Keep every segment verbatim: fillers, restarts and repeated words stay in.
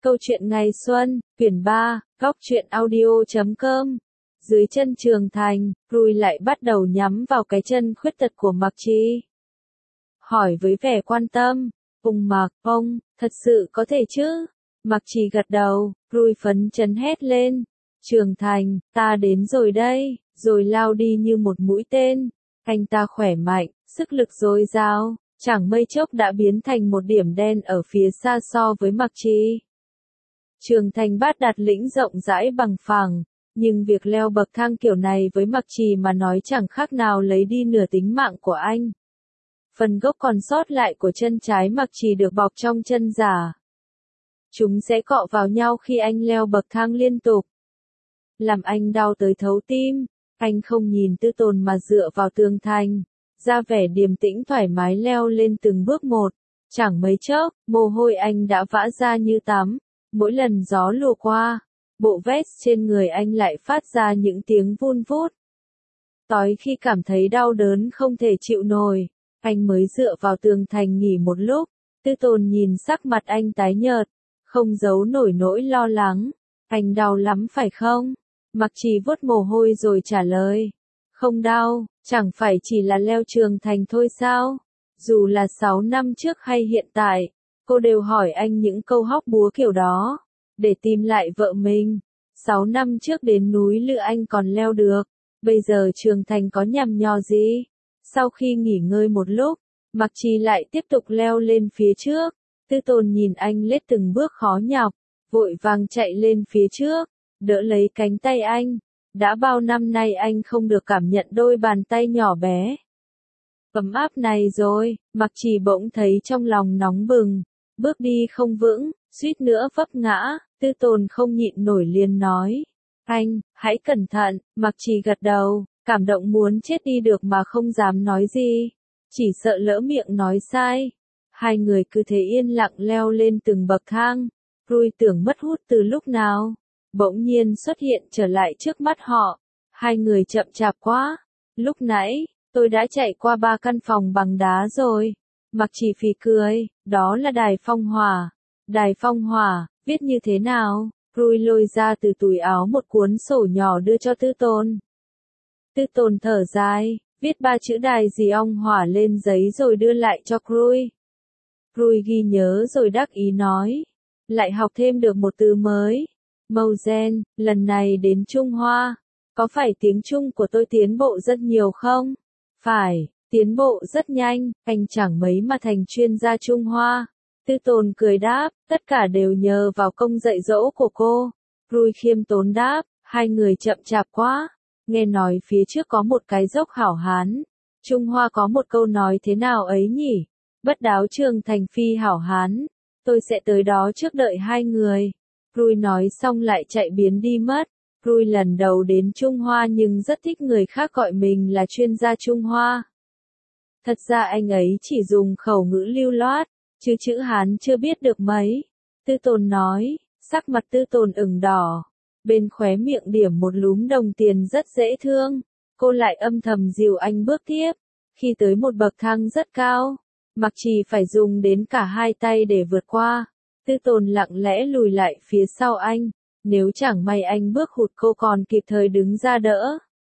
Câu chuyện ngày xuân, quyển ba, góc truyện audio chấm com. Dưới chân Trường Thành, Rui lại bắt đầu nhắm vào cái chân khuyết tật của Mạc Trì. Hỏi với vẻ quan tâm, "Ung Mạc, ông, thật sự có thể chứ?" Mạc Trì gật đầu, Rui phấn chấn hét lên. "Trường Thành, ta đến rồi đây", rồi lao đi như một mũi tên. Anh ta khỏe mạnh, sức lực dồi dào, chẳng mây chốc đã biến thành một điểm đen ở phía xa so với Mạc Trì. Trường Thành Bát Đạt lĩnh rộng rãi bằng phẳng, nhưng việc leo bậc thang kiểu này với Mạc Trì mà nói chẳng khác nào lấy đi nửa tính mạng của anh. Phần gốc còn sót lại của chân trái Mạc Trì được bọc trong chân giả. Chúng sẽ cọ vào nhau khi anh leo bậc thang liên tục, làm anh đau tới thấu tim. Anh không nhìn Tư Tồn mà dựa vào tường thành, ra vẻ điềm tĩnh thoải mái leo lên từng bước một. Chẳng mấy chốc, mồ hôi anh đã vã ra như tắm. Mỗi lần gió lùa qua, bộ vest trên người anh lại phát ra những tiếng vun vút. Tối khi cảm thấy đau đớn không thể chịu nổi, anh mới dựa vào tường thành nghỉ một lúc. Tư Tồn nhìn sắc mặt anh tái nhợt, không giấu nổi nỗi lo lắng. "Anh đau lắm phải không?" Mạc Trì vuốt mồ hôi rồi trả lời. "Không đau, chẳng phải chỉ là leo Trường Thành thôi sao? Dù là sáu năm trước hay hiện tại, cô đều hỏi anh những câu hóc búa kiểu đó, để tìm lại vợ mình. Sáu năm trước đến núi Lự anh còn leo được, bây giờ Trường Thành có nhằm nhò gì?" Sau khi nghỉ ngơi một lúc, Mạc Trì lại tiếp tục leo lên phía trước. Tư Tồn nhìn anh lết từng bước khó nhọc, vội vàng chạy lên phía trước, đỡ lấy cánh tay anh. Đã bao năm nay anh không được cảm nhận đôi bàn tay nhỏ bé ấm áp này rồi. Mạc Trì bỗng thấy trong lòng nóng bừng, bước đi không vững, suýt nữa vấp ngã. Tư Tồn không nhịn nổi liền nói, "Anh, hãy cẩn thận." Mạc Trì gật đầu, cảm động muốn chết đi được mà không dám nói gì, chỉ sợ lỡ miệng nói sai. Hai người cứ thế yên lặng leo lên từng bậc thang. Rui tưởng mất hút từ lúc nào, bỗng nhiên xuất hiện trở lại trước mắt họ. Hai người chậm chạp quá. "Lúc nãy, tôi đã chạy qua ba căn phòng bằng đá rồi." Mạc Trì phì cười, "Đó là Đài Phong Hỏa." "Đài Phong Hỏa, viết như thế nào?" Rui lôi ra từ túi áo một cuốn sổ nhỏ đưa cho Tư Tồn. Tư Tồn thở dài, viết ba chữ Đài Gì Ong Hỏa lên giấy rồi đưa lại cho Rui. Rui ghi nhớ rồi đắc ý nói, "Lại học thêm được một từ mới. Mâu gen, lần này đến Trung Hoa. Có phải tiếng Trung của tôi tiến bộ rất nhiều không?" "Phải, tiến bộ rất nhanh, anh chẳng mấy mà thành chuyên gia Trung Hoa." Tư Tồn cười đáp, "Tất cả đều nhờ vào công dạy dỗ của cô." Rui khiêm tốn đáp, "Hai người chậm chạp quá. Nghe nói phía trước có một cái dốc hảo hán. Trung Hoa có một câu nói thế nào ấy nhỉ? Bất đáo Trường Thành phi hảo hán. Tôi sẽ tới đó trước đợi hai người." Rui nói xong lại chạy biến đi mất. Rui lần đầu đến Trung Hoa nhưng rất thích người khác gọi mình là chuyên gia Trung Hoa. Thật ra anh ấy chỉ dùng khẩu ngữ lưu loát, chứ chữ Hán chưa biết được mấy. Tư Tồn nói, sắc mặt Tư Tồn ửng đỏ. Bên khóe miệng điểm một lúm đồng tiền rất dễ thương. Cô lại âm thầm dìu anh bước tiếp. Khi tới một bậc thang rất cao, Mạc Trì phải dùng đến cả hai tay để vượt qua. Tư Tồn lặng lẽ lùi lại phía sau anh. Nếu chẳng may anh bước hụt cô còn kịp thời đứng ra đỡ.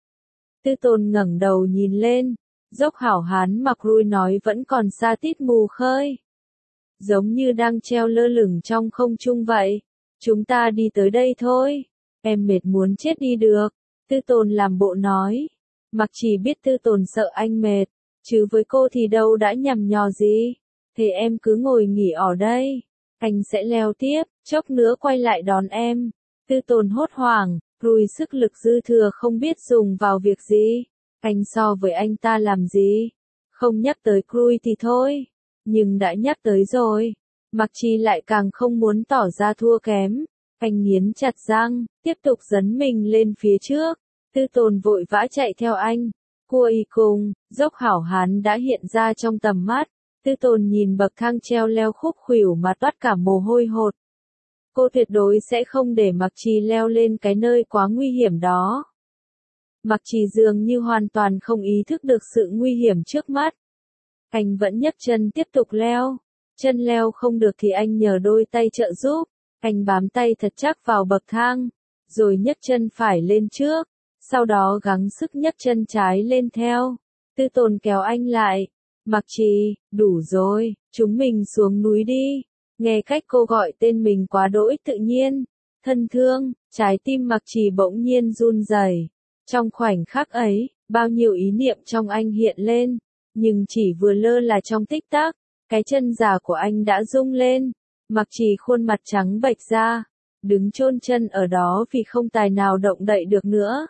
Tư Tồn ngẩng đầu nhìn lên. Dốc hảo hán Mạc Rui nói vẫn còn xa tít mù khơi. Giống như đang treo lơ lửng trong không trung vậy. "Chúng ta đi tới đây thôi. Em mệt muốn chết đi được." Tư Tồn làm bộ nói. Mạc Trì biết Tư Tồn sợ anh mệt, chứ với cô thì đâu đã nhằm nhò gì. "Thế em cứ ngồi nghỉ ở đây. Anh sẽ leo tiếp, chốc nữa quay lại đón em." Tư Tồn hốt hoảng, Rui sức lực dư thừa không biết dùng vào việc gì. Anh so với anh ta làm gì? Không nhắc tới Rui thì thôi, nhưng đã nhắc tới rồi. Mạc Trì lại càng không muốn tỏ ra thua kém. Anh nghiến chặt răng, tiếp tục dấn mình lên phía trước. Tư Tồn vội vã chạy theo anh. Cuối cùng, dốc hảo hán đã hiện ra trong tầm mắt. Tư Tồn nhìn bậc thang treo leo khúc khuỷu mà toát cả mồ hôi hột. Cô tuyệt đối sẽ không để Mạc Trì leo lên cái nơi quá nguy hiểm đó. Mạc Trì dường như hoàn toàn không ý thức được sự nguy hiểm trước mắt. Anh vẫn nhấc chân tiếp tục leo. Chân leo không được thì anh nhờ đôi tay trợ giúp. Anh bám tay thật chắc vào bậc thang, rồi nhấc chân phải lên trước, sau đó gắng sức nhấc chân trái lên theo. Tư Tồn kéo anh lại. Mặc Trì, đủ rồi, chúng mình xuống núi đi. Nghe cách cô gọi tên mình quá đỗi tự nhiên, thân thương, trái tim Mặc Trì bỗng nhiên run rẩy. Trong khoảnh khắc ấy, bao nhiêu ý niệm trong anh hiện lên, nhưng chỉ vừa lơ là trong tích tắc, cái chân giả của anh đã rung lên. Mặc Trì khuôn mặt trắng bệch ra, đứng chôn chân ở đó vì không tài nào động đậy được nữa.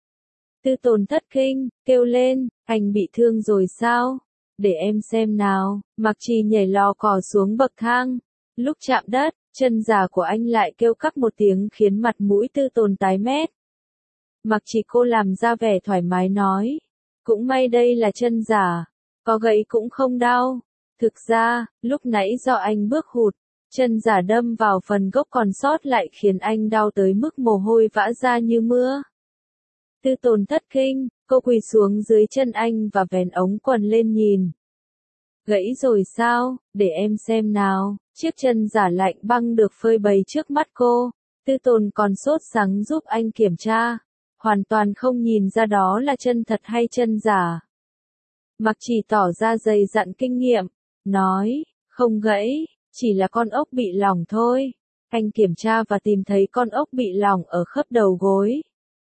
Tư Tồn thất kinh, kêu lên, anh bị thương rồi sao? Để em xem nào. Mặc Trì nhảy lò cò xuống bậc thang. Lúc chạm đất, chân giả của anh lại kêu cắp một tiếng khiến mặt mũi Tư Tồn tái mét. Mặc Trì cô làm ra vẻ thoải mái nói. Cũng may đây là chân giả, có gãy cũng không đau. Thực ra, lúc nãy do anh bước hụt, chân giả đâm vào phần gốc còn sót lại khiến anh đau tới mức mồ hôi vã ra như mưa. Tư Tồn thất kinh, cô quỳ xuống dưới chân anh và vén ống quần lên nhìn. Gãy rồi sao, để em xem nào. Chiếc chân giả lạnh băng được phơi bày trước mắt cô. Tư Tồn còn sốt sắng giúp anh kiểm tra, hoàn toàn không nhìn ra đó là chân thật hay chân giả. Mặc Trì tỏ ra dày dặn kinh nghiệm, nói, không gãy, chỉ là con ốc bị lỏng thôi. Anh kiểm tra và tìm thấy con ốc bị lỏng ở khớp đầu gối.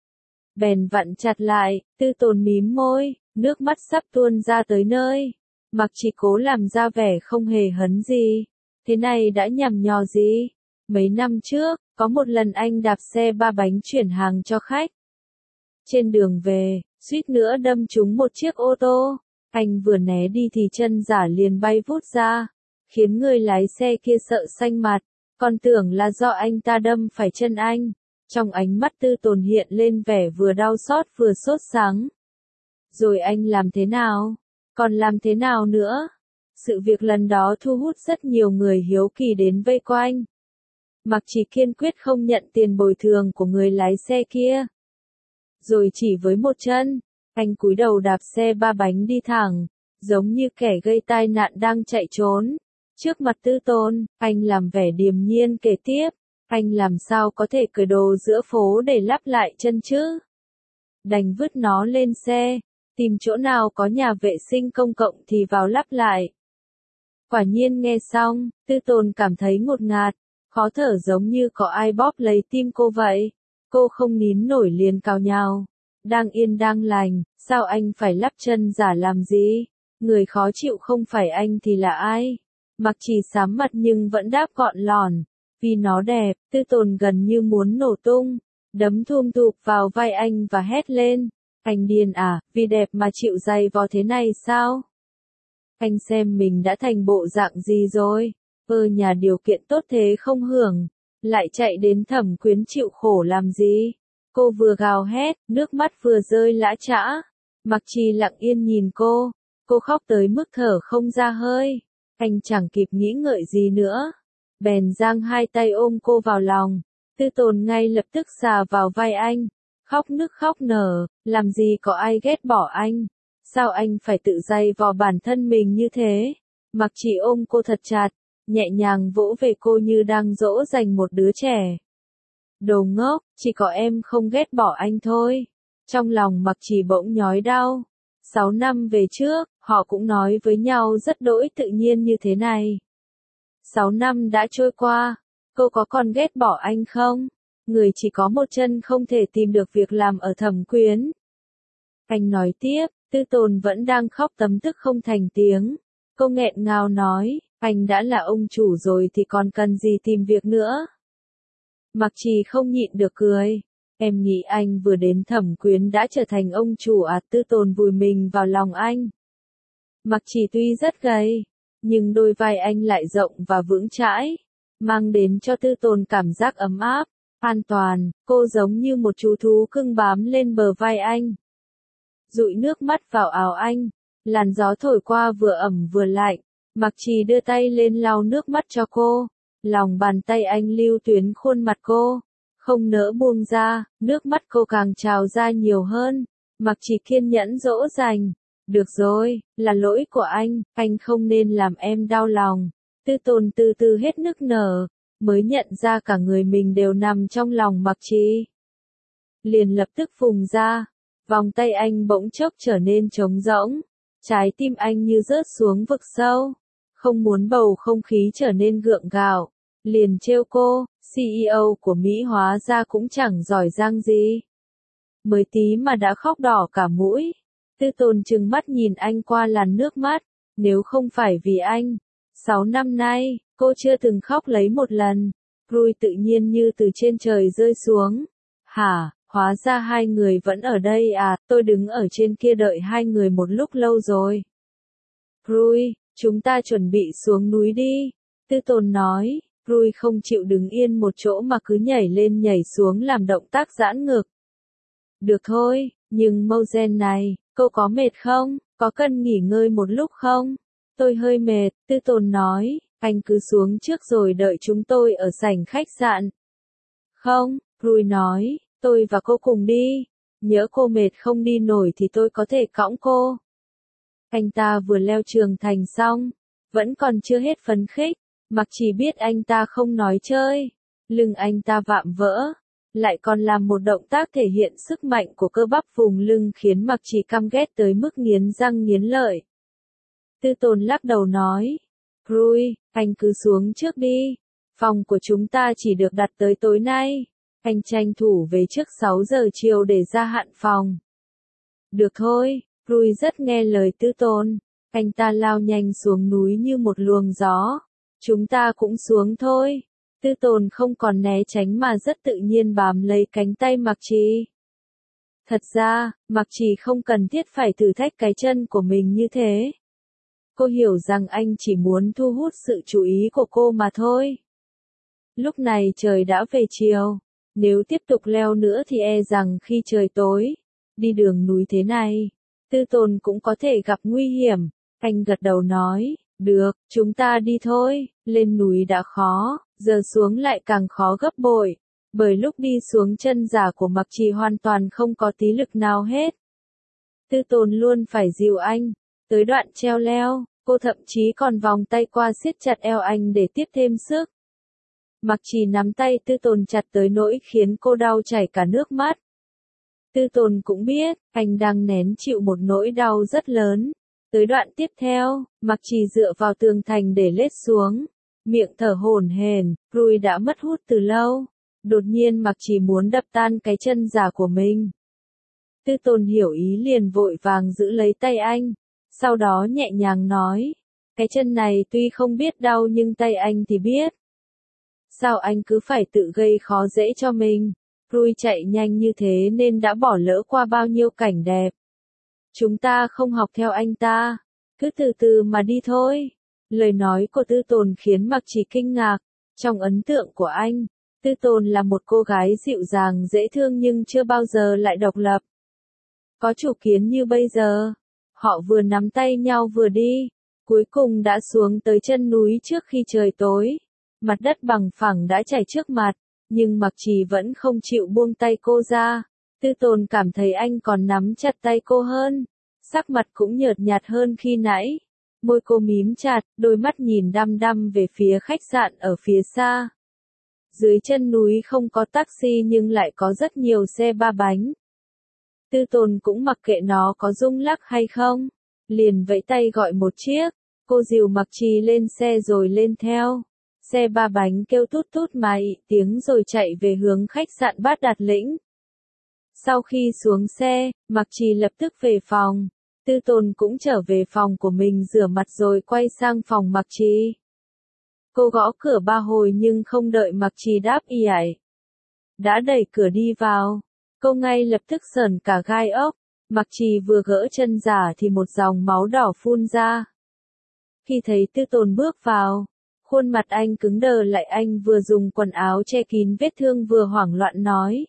Bèn vặn chặt lại. Tư Tồn mím môi, nước mắt sắp tuôn ra tới nơi. Mặc Trì cố làm ra vẻ không hề hấn gì. Thế này đã nhằm nhò gì? Mấy năm trước, có một lần anh đạp xe ba bánh chuyển hàng cho khách. Trên đường về, suýt nữa đâm trúng một chiếc ô tô. Anh vừa né đi thì chân giả liền bay vút ra, khiến người lái xe kia sợ xanh mặt, còn tưởng là do anh ta đâm phải chân anh. Trong ánh mắt Tư Tồn hiện lên vẻ vừa đau xót vừa sốt sắng. Rồi anh làm thế nào? Còn làm thế nào nữa? Sự việc lần đó thu hút rất nhiều người hiếu kỳ đến vây quanh. Mặc Trì kiên quyết không nhận tiền bồi thường của người lái xe kia. Rồi chỉ với một chân, anh cúi đầu đạp xe ba bánh đi thẳng, giống như kẻ gây tai nạn đang chạy trốn. Trước mặt Tư Tồn, anh làm vẻ điềm nhiên kể tiếp, anh làm sao có thể cởi đồ giữa phố để lắp lại chân chứ? Đành vứt nó lên xe, tìm chỗ nào có nhà vệ sinh công cộng thì vào lắp lại. Quả nhiên nghe xong, Tư Tồn cảm thấy ngột ngạt, khó thở giống như có ai bóp lấy tim cô vậy. Cô không nín nổi liền cào nhào. Đang yên đang lành, sao anh phải lắp chân giả làm gì? Người khó chịu không phải anh thì là ai? Mặc Trì sám mặt nhưng vẫn đáp gọn lỏn. Vì nó đẹp, Tư Tồn gần như muốn nổ tung. Đấm thum thụp vào vai anh và hét lên. Anh điên à, vì đẹp mà chịu dày vò thế này sao? Anh xem mình đã thành bộ dạng gì rồi? Ơ nhà điều kiện tốt thế không hưởng, lại chạy đến Thẩm Quyến chịu khổ làm gì? Cô vừa gào hét, nước mắt vừa rơi lã chã. Mặc Trì lặng yên nhìn cô, cô khóc tới mức thở không ra hơi. Anh chẳng kịp nghĩ ngợi gì nữa, bèn giang hai tay ôm cô vào lòng. Tư Tồn ngay lập tức xà vào vai anh, khóc nức khóc nở, làm gì có ai ghét bỏ anh, sao anh phải tự dày vò bản thân mình như thế? Mặc Trì ôm cô thật chặt, nhẹ nhàng vỗ về cô như đang dỗ dành một đứa trẻ. Đồ ngốc, chỉ có em không ghét bỏ anh thôi. Trong lòng Mặc Trì bỗng nhói đau. Sáu năm về trước, họ cũng nói với nhau rất đỗi tự nhiên như thế này. Sáu năm đã trôi qua, cô có còn ghét bỏ anh không? Người chỉ có một chân không thể tìm được việc làm ở Thẩm Quyến. Anh nói tiếp, Tư Tồn vẫn đang khóc tấm tức không thành tiếng. Cô nghẹn ngào nói, anh đã là ông chủ rồi thì còn cần gì tìm việc nữa? Mặc Trì không nhịn được cười. Em nghĩ anh vừa đến Thẩm Quyến đã trở thành ông chủ à? Tư Tồn vùi mình vào lòng anh. Mặc Trì tuy rất gầy, nhưng đôi vai anh lại rộng và vững chãi, mang đến cho Tư Tồn cảm giác ấm áp, an toàn. Cô giống như một chú thú cưng bám lên bờ vai anh, dụi nước mắt vào áo anh. Làn gió thổi qua vừa ẩm vừa lạnh. Mặc Trì đưa tay lên lau nước mắt cho cô. Lòng bàn tay anh lưu tuyến khuôn mặt cô, không nỡ buông ra, nước mắt cô càng trào ra nhiều hơn. Mặc Trì kiên nhẫn dỗ dành. Được rồi, là lỗi của anh, anh không nên làm em đau lòng. Tư Tồn từ từ hết nức nở, mới nhận ra cả người mình đều nằm trong lòng Mặc Trì. Liền lập tức vùng ra, vòng tay anh bỗng chốc trở nên trống rỗng, trái tim anh như rớt xuống vực sâu, không muốn bầu không khí trở nên gượng gạo, liền trêu cô, xê e ô của Mỹ hóa ra cũng chẳng giỏi giang gì. Mới tí mà đã khóc đỏ cả mũi. Tư Tồn trừng mắt nhìn anh qua làn nước mắt, nếu không phải vì anh, sáu năm nay, cô chưa từng khóc lấy một lần. Rui tự nhiên như từ trên trời rơi xuống. Hả, hóa ra hai người vẫn ở đây à, tôi đứng ở trên kia đợi hai người một lúc lâu rồi. Rui, chúng ta chuẩn bị xuống núi đi. Tư Tồn nói, Rui không chịu đứng yên một chỗ mà cứ nhảy lên nhảy xuống làm động tác giãn ngực. Được thôi, nhưng Mogen này, cô có mệt không? Có cần nghỉ ngơi một lúc không? Tôi hơi mệt, Tư Tồn nói, anh cứ xuống trước rồi đợi chúng tôi ở sảnh khách sạn. Không, Rui nói, tôi và cô cùng đi. Nhỡ cô mệt không đi nổi thì tôi có thể cõng cô. Anh ta vừa leo trường thành xong, vẫn còn chưa hết phấn khích, Mặc Trì biết anh ta không nói chơi. Lưng anh ta vạm vỡ, lại còn làm một động tác thể hiện sức mạnh của cơ bắp vùng lưng khiến Mặc Trì căm ghét tới mức nghiến răng nghiến lợi. Tư Tồn lắc đầu nói, Rui, anh cứ xuống trước đi, phòng của chúng ta chỉ được đặt tới tối nay, anh tranh thủ về trước sáu giờ chiều để gia hạn phòng. Được thôi, Rui rất nghe lời Tư Tồn, anh ta lao nhanh xuống núi như một luồng gió, chúng ta cũng xuống thôi. Tư Tồn không còn né tránh mà rất tự nhiên bám lấy cánh tay Mặc Trì. Thật ra, Mặc Trì không cần thiết phải thử thách cái chân của mình như thế. Cô hiểu rằng anh chỉ muốn thu hút sự chú ý của cô mà thôi. Lúc này trời đã về chiều, nếu tiếp tục leo nữa thì e rằng khi trời tối, đi đường núi thế này, Tư Tồn cũng có thể gặp nguy hiểm. Anh gật đầu nói, được, chúng ta đi thôi, lên núi đã khó, giờ xuống lại càng khó gấp bội, bởi lúc đi xuống chân giả của Mặc Trì hoàn toàn không có tí lực nào hết. Tư Tồn luôn phải dìu anh, tới đoạn treo leo, cô thậm chí còn vòng tay qua siết chặt eo anh để tiếp thêm sức. Mặc Trì nắm tay Tư Tồn chặt tới nỗi khiến cô đau chảy cả nước mắt. Tư Tồn cũng biết, anh đang nén chịu một nỗi đau rất lớn. Tới đoạn tiếp theo, Mặc Trì dựa vào tường thành để lết xuống, miệng thở hổn hển, Rui đã mất hút từ lâu. Đột nhiên Mặc Trì muốn đập tan cái chân giả của mình. Tư Tồn hiểu ý liền vội vàng giữ lấy tay anh, sau đó nhẹ nhàng nói, cái chân này tuy không biết đau nhưng tay anh thì biết. Sao anh cứ phải tự gây khó dễ cho mình? Rui chạy nhanh như thế nên đã bỏ lỡ qua bao nhiêu cảnh đẹp. Chúng ta không học theo anh ta, cứ từ từ mà đi thôi. Lời nói của Tư Tồn khiến Mặc Trì kinh ngạc. Trong ấn tượng của anh, Tư Tồn là một cô gái dịu dàng dễ thương nhưng chưa bao giờ lại độc lập. Có chủ kiến như bây giờ. Họ vừa nắm tay nhau vừa đi, cuối cùng đã xuống tới chân núi trước khi trời tối. Mặt đất bằng phẳng đã chảy trước mặt, nhưng Mặc Trì vẫn không chịu buông tay cô ra. Tư Tồn cảm thấy anh còn nắm chặt tay cô hơn, sắc mặt cũng nhợt nhạt hơn khi nãy. Môi cô mím chặt, đôi mắt nhìn đăm đăm về phía khách sạn ở phía xa. Dưới chân núi không có taxi nhưng lại có rất nhiều xe ba bánh. Tư Tồn cũng mặc kệ nó có rung lắc hay không, liền vẫy tay gọi một chiếc. Cô dìu Mặc Trì lên xe rồi lên theo. Xe ba bánh kêu tút tút mà ị tiếng rồi chạy về hướng khách sạn Bát Đạt Lĩnh. Sau khi xuống xe, Mặc Trì lập tức về phòng. Tư Tồn cũng trở về phòng của mình rửa mặt rồi quay sang phòng Mặc Trì. Cô gõ cửa ba hồi nhưng không đợi Mặc Trì đáp ì ải. Đã đẩy cửa đi vào, cô ngay lập tức sởn cả gai ốc. Mặc Trì vừa gỡ chân giả thì một dòng máu đỏ phun ra. Khi thấy Tư Tồn bước vào, khuôn mặt anh cứng đờ lại, anh vừa dùng quần áo che kín vết thương vừa hoảng loạn nói.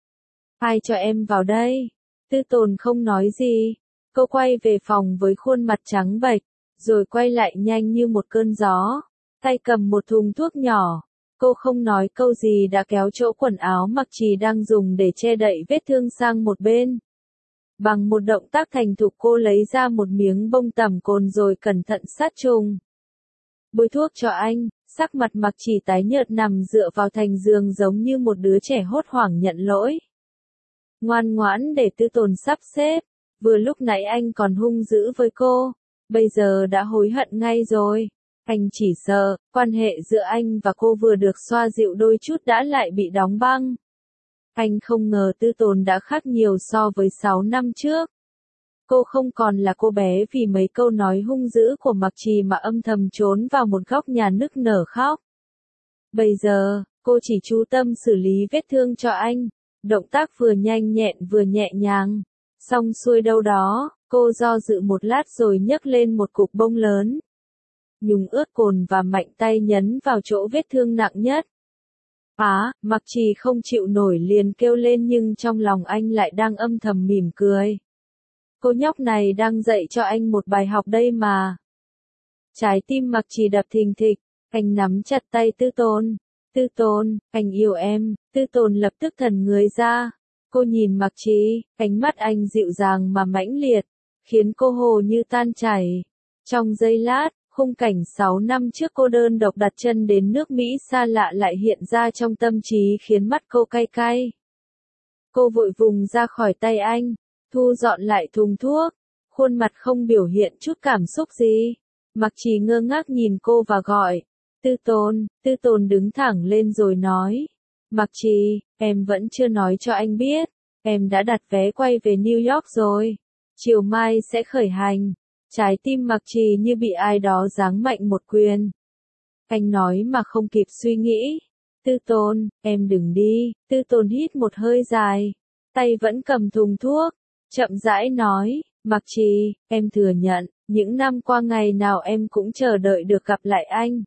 Ai cho em vào đây? Tư Tồn không nói gì. Cô quay về phòng với khuôn mặt trắng bệch, rồi quay lại nhanh như một cơn gió, tay cầm một thùng thuốc nhỏ. Cô không nói câu gì đã kéo chỗ quần áo Mặc Trì đang dùng để che đậy vết thương sang một bên. Bằng một động tác thành thục cô lấy ra một miếng bông tẩm cồn rồi cẩn thận sát trùng. Bôi thuốc cho anh, Sắc mặt Mặc Trì tái nhợt nằm dựa vào thành giường giống như một đứa trẻ hốt hoảng nhận lỗi. Ngoan ngoãn để Tư Tồn sắp xếp, vừa lúc nãy anh còn hung dữ với cô, bây giờ đã hối hận ngay rồi. Anh chỉ sợ, quan hệ giữa anh và cô vừa được xoa dịu đôi chút đã lại bị đóng băng. Anh không ngờ Tư Tồn đã khác nhiều so với sáu năm trước. Cô không còn là cô bé vì mấy câu nói hung dữ của Mặc Trì mà âm thầm trốn vào một góc nhà nức nở khóc. Bây giờ, cô chỉ chú tâm xử lý vết thương cho anh, động tác vừa nhanh nhẹn vừa nhẹ nhàng. Xong xuôi đâu đó, cô do dự một lát rồi nhấc lên một cục bông lớn. Nhúng ướt cồn và mạnh tay nhấn vào chỗ vết thương nặng nhất. Á, Mặc Trì không chịu nổi liền kêu lên nhưng trong lòng anh lại đang âm thầm mỉm cười. Cô nhóc này đang dạy cho anh một bài học đây mà. Trái tim Mặc Trì đập thình thịch, anh nắm chặt tay Tư Tồn. Tư Tồn, anh yêu em. Tư Tồn lập tức thần người ra. Cô nhìn Mặc Trì, ánh mắt anh dịu dàng mà mãnh liệt, khiến cô hồ như tan chảy. Trong giây lát, khung cảnh sáu năm trước cô đơn độc đặt chân đến nước Mỹ xa lạ lại hiện ra trong tâm trí khiến mắt cô cay cay. Cô vội vùng ra khỏi tay anh, thu dọn lại thùng thuốc, khuôn mặt không biểu hiện chút cảm xúc gì. Mặc Trì ngơ ngác nhìn cô và gọi, Tư Tồn. Tư Tồn đứng thẳng lên rồi nói, Mặc Trì, em vẫn chưa nói cho anh biết, em đã đặt vé quay về New York rồi, chiều mai sẽ khởi hành. Trái tim Mặc Trì như bị ai đó giáng mạnh một quyền. Anh nói mà không kịp suy nghĩ, Tư Tồn, em đừng đi. Tư Tồn hít một hơi dài, tay vẫn cầm thùng thuốc, chậm rãi nói, Mặc Trì, em thừa nhận, những năm qua ngày nào em cũng chờ đợi được gặp lại anh.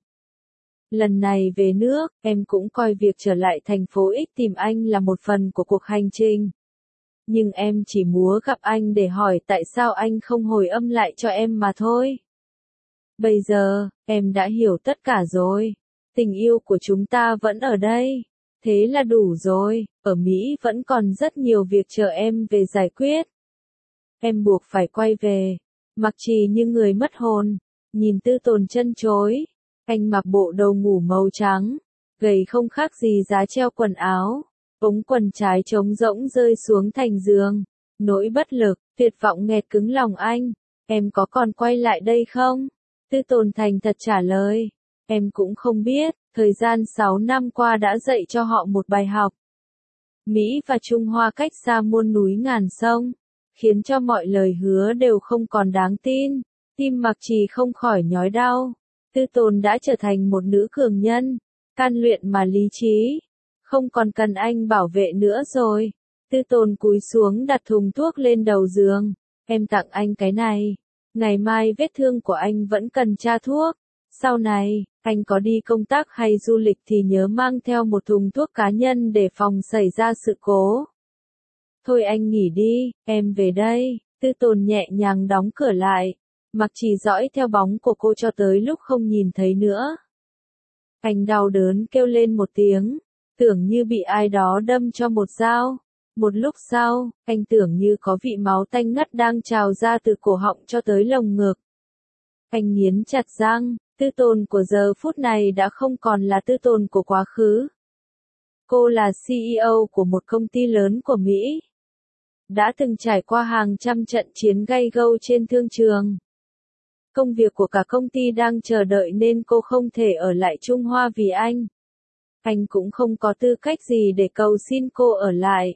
Lần này về nước, em cũng coi việc trở lại thành phố X tìm anh là một phần của cuộc hành trình. Nhưng em chỉ muốn gặp anh để hỏi tại sao anh không hồi âm lại cho em mà thôi. Bây giờ, em đã hiểu tất cả rồi. Tình yêu của chúng ta vẫn ở đây. Thế là đủ rồi, ở Mỹ vẫn còn rất nhiều việc chờ em về giải quyết. Em buộc phải quay về. Mặc Trì như người mất hồn, nhìn Tư Tồn chân chối. Anh mặc bộ đồ ngủ màu trắng, gầy không khác gì giá treo quần áo. Ống quần trái trống rỗng rơi xuống thành giường. Nỗi bất lực, tuyệt vọng nghẹt cứng lòng anh. Em có còn quay lại đây không? Tư Tồn thành thật trả lời. Em cũng không biết, thời gian sáu năm qua đã dạy cho họ một bài học. Mỹ và Trung Hoa cách xa muôn núi ngàn sông, khiến cho mọi lời hứa đều không còn đáng tin. Tim Mặc Trì không khỏi nhói đau. Tư Tồn đã trở thành một nữ cường nhân, can luyện mà lý trí. Không còn cần anh bảo vệ nữa rồi. Tư Tồn cúi xuống đặt thùng thuốc lên đầu giường. Em tặng anh cái này. Ngày mai vết thương của anh vẫn cần tra thuốc. Sau này, anh có đi công tác hay du lịch thì nhớ mang theo một thùng thuốc cá nhân để phòng xảy ra sự cố. Thôi anh nghỉ đi, em về đây. Tư Tồn nhẹ nhàng đóng cửa lại. Mặc Trì dõi theo bóng của cô cho tới lúc không nhìn thấy nữa. Anh đau đớn kêu lên một tiếng. Tưởng như bị ai đó đâm cho một dao. Một lúc sau, anh tưởng như có vị máu tanh ngắt đang trào ra từ cổ họng cho tới lồng ngực. Anh nghiến chặt răng, Tư Tồn của giờ phút này đã không còn là Tư Tồn của quá khứ. Cô là xê e ô của một công ty lớn của Mỹ. Đã từng trải qua hàng trăm trận chiến gay gâu trên thương trường. Công việc của cả công ty đang chờ đợi nên cô không thể ở lại Trung Hoa vì anh. Anh cũng không có tư cách gì để cầu xin cô ở lại.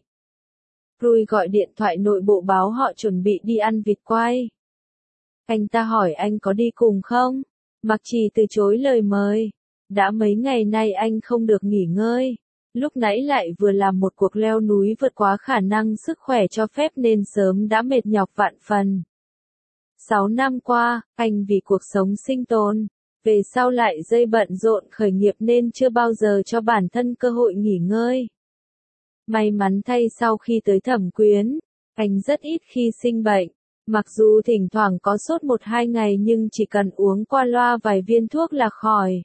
Rui gọi điện thoại nội bộ báo họ chuẩn bị đi ăn vịt quay. Anh ta hỏi anh có đi cùng không? Mặc Trì từ chối lời mời. Đã mấy ngày nay anh không được nghỉ ngơi. Lúc nãy lại vừa làm một cuộc leo núi vượt quá khả năng sức khỏe cho phép nên sớm đã mệt nhọc vạn phần. Sáu năm qua, anh vì cuộc sống sinh tồn, về sau lại dây bận rộn khởi nghiệp nên chưa bao giờ cho bản thân cơ hội nghỉ ngơi. May mắn thay sau khi tới Thẩm Quyến, anh rất ít khi sinh bệnh. Mặc dù thỉnh thoảng có sốt một hai ngày nhưng chỉ cần uống qua loa vài viên thuốc là khỏi.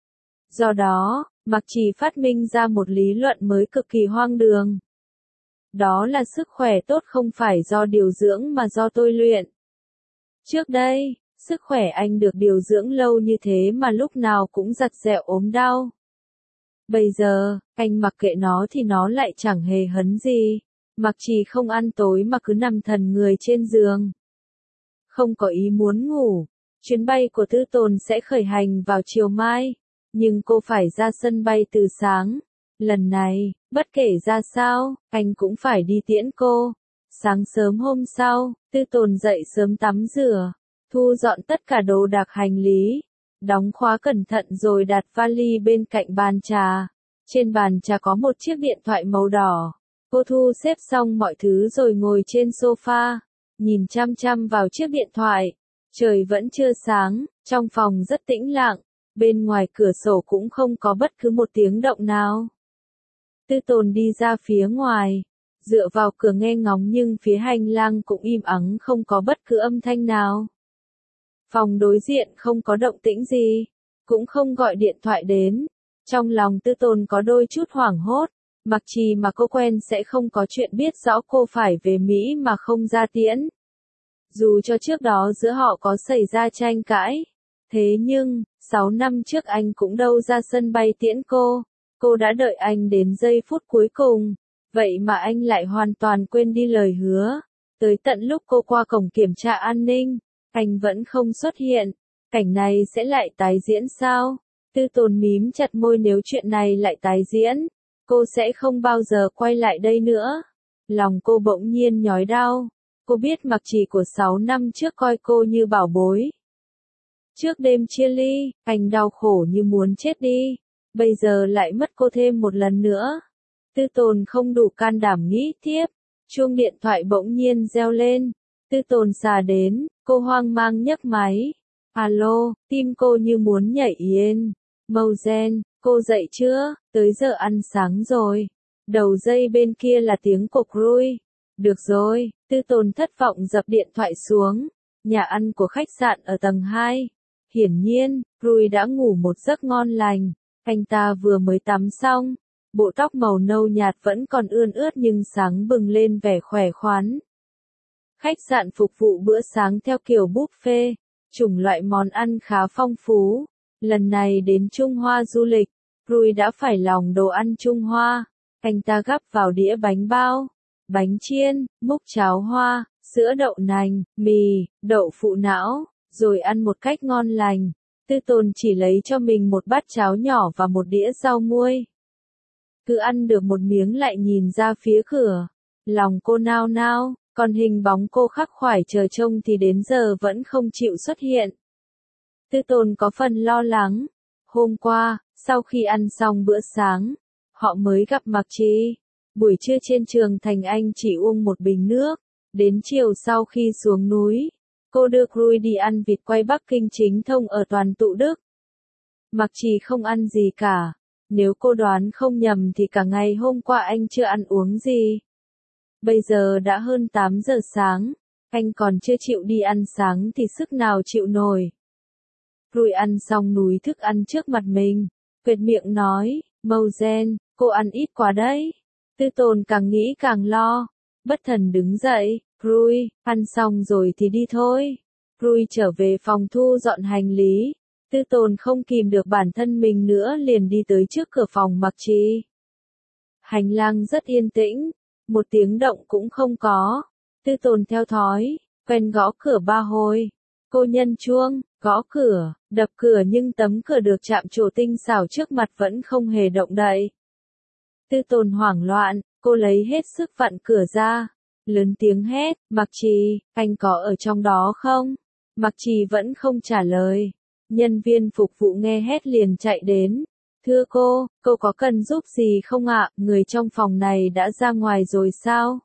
Do đó, Mặc Trì phát minh ra một lý luận mới cực kỳ hoang đường. Đó là sức khỏe tốt không phải do điều dưỡng mà do tôi luyện. Trước đây, Sức khỏe anh được điều dưỡng lâu như thế mà lúc nào cũng giặt giẹo ốm đau. Bây giờ, anh mặc kệ nó thì nó lại chẳng hề hấn gì. Mặc Trì không ăn tối mà cứ nằm thần người trên giường. Không có ý muốn ngủ. Chuyến bay của Tư Tồn sẽ khởi hành vào chiều mai. Nhưng cô phải ra sân bay từ sáng. Lần này, bất kể ra sao, anh cũng phải đi tiễn cô. Sáng sớm hôm sau, Tư Tồn dậy sớm tắm rửa, thu dọn tất cả đồ đạc hành lý, đóng khóa cẩn thận rồi đặt vali bên cạnh bàn trà. Trên bàn trà có một chiếc điện thoại màu đỏ. Cô thu xếp xong mọi thứ rồi ngồi trên sofa, nhìn chăm chăm vào chiếc điện thoại. Trời vẫn chưa sáng, trong phòng rất tĩnh lặng, bên ngoài cửa sổ cũng không có bất cứ một tiếng động nào. Tư Tồn đi ra phía ngoài, dựa vào cửa nghe ngóng nhưng phía hành lang cũng im ắng không có bất cứ âm thanh nào. Phòng đối diện không có động tĩnh gì, cũng không gọi điện thoại đến. Trong lòng Tư Tồn có đôi chút hoảng hốt, Mặc Trì mà cô quen sẽ không có chuyện biết rõ cô phải về Mỹ mà không ra tiễn. Dù cho trước đó giữa họ có xảy ra tranh cãi, thế nhưng, sáu năm trước anh cũng đâu ra sân bay tiễn cô, cô đã đợi anh đến giây phút cuối cùng, vậy mà anh lại hoàn toàn quên đi lời hứa. Tới tận lúc cô qua cổng kiểm tra an ninh, anh vẫn không xuất hiện, cảnh này sẽ lại tái diễn sao? Tư Tồn mím chặt môi, nếu chuyện này lại tái diễn, cô sẽ không bao giờ quay lại đây nữa. Lòng cô bỗng nhiên nhói đau. Cô biết Mặc Trì của sáu năm trước coi cô như bảo bối. Trước đêm chia ly, anh đau khổ như muốn chết đi. Bây giờ lại mất cô thêm một lần nữa. Tư Tồn không đủ can đảm nghĩ tiếp. Chuông điện thoại bỗng nhiên reo lên. Tư Tồn xà đến, cô hoang mang nhấc máy. Alo, tim cô như muốn nhảy yên. Mouzen, cô dậy chưa? Tới giờ ăn sáng rồi. Đầu dây bên kia là tiếng của Cruy. Được rồi, Tư Tồn thất vọng dập điện thoại xuống. Nhà ăn của khách sạn ở tầng hai. Hiển nhiên, Cruy đã ngủ một giấc ngon lành. Anh ta vừa mới tắm xong. Bộ tóc màu nâu nhạt vẫn còn ươn ướt nhưng sáng bừng lên vẻ khỏe khoắn. Khách sạn phục vụ bữa sáng theo kiểu buffet. Chủng loại món ăn khá phong phú. Lần này đến Trung Hoa du lịch, Cruy đã phải lòng đồ ăn Trung Hoa. Anh ta gắp vào đĩa bánh bao, bánh chiên, múc cháo hoa, sữa đậu nành, mì, đậu phụ não, rồi ăn một cách ngon lành. Tư Tồn chỉ lấy cho mình một bát cháo nhỏ và một đĩa rau muôi. Cứ ăn được một miếng lại nhìn ra phía cửa. Lòng cô nao nao, còn hình bóng cô khắc khoải chờ trông thì đến giờ vẫn không chịu xuất hiện. Tư Tồn có phần lo lắng. Hôm qua, sau khi ăn xong bữa sáng, họ mới gặp Mặc Trì. Buổi trưa trên trường thành anh chỉ uống một bình nước. Đến chiều sau khi xuống núi, cô đưa Cruy đi ăn vịt quay Bắc Kinh chính thông ở Toàn Tụ Đức. Mặc Trì không ăn gì cả. Nếu cô đoán không nhầm thì cả ngày hôm qua anh chưa ăn uống gì. Bây giờ đã hơn tám giờ sáng, anh còn chưa chịu đi ăn sáng thì sức nào chịu nổi. Cruy ăn xong núi thức ăn trước mặt mình, quệt miệng nói, Mouzen, cô ăn ít quá đấy. Tư Tồn càng nghĩ càng lo, bất thần đứng dậy, Cruy, ăn xong rồi thì đi thôi. Cruy trở về phòng thu dọn hành lý. Tư Tồn không kìm được bản thân mình nữa liền đi tới trước cửa phòng Mặc Trì. Hành lang rất yên tĩnh, một tiếng động cũng không có. Tư Tồn theo thói, quen gõ cửa ba hồi. Cô nhân chuông, gõ cửa, đập cửa nhưng tấm cửa được chạm trổ tinh xảo trước mặt vẫn không hề động đậy. Tư Tồn hoảng loạn, cô lấy hết sức vặn cửa ra. Lớn tiếng hét, Mặc Trì, anh có ở trong đó không? Mặc Trì vẫn không trả lời. Nhân viên phục vụ nghe hét liền chạy đến. Thưa cô, cô có cần giúp gì không ạ? Người trong phòng này đã ra ngoài rồi sao?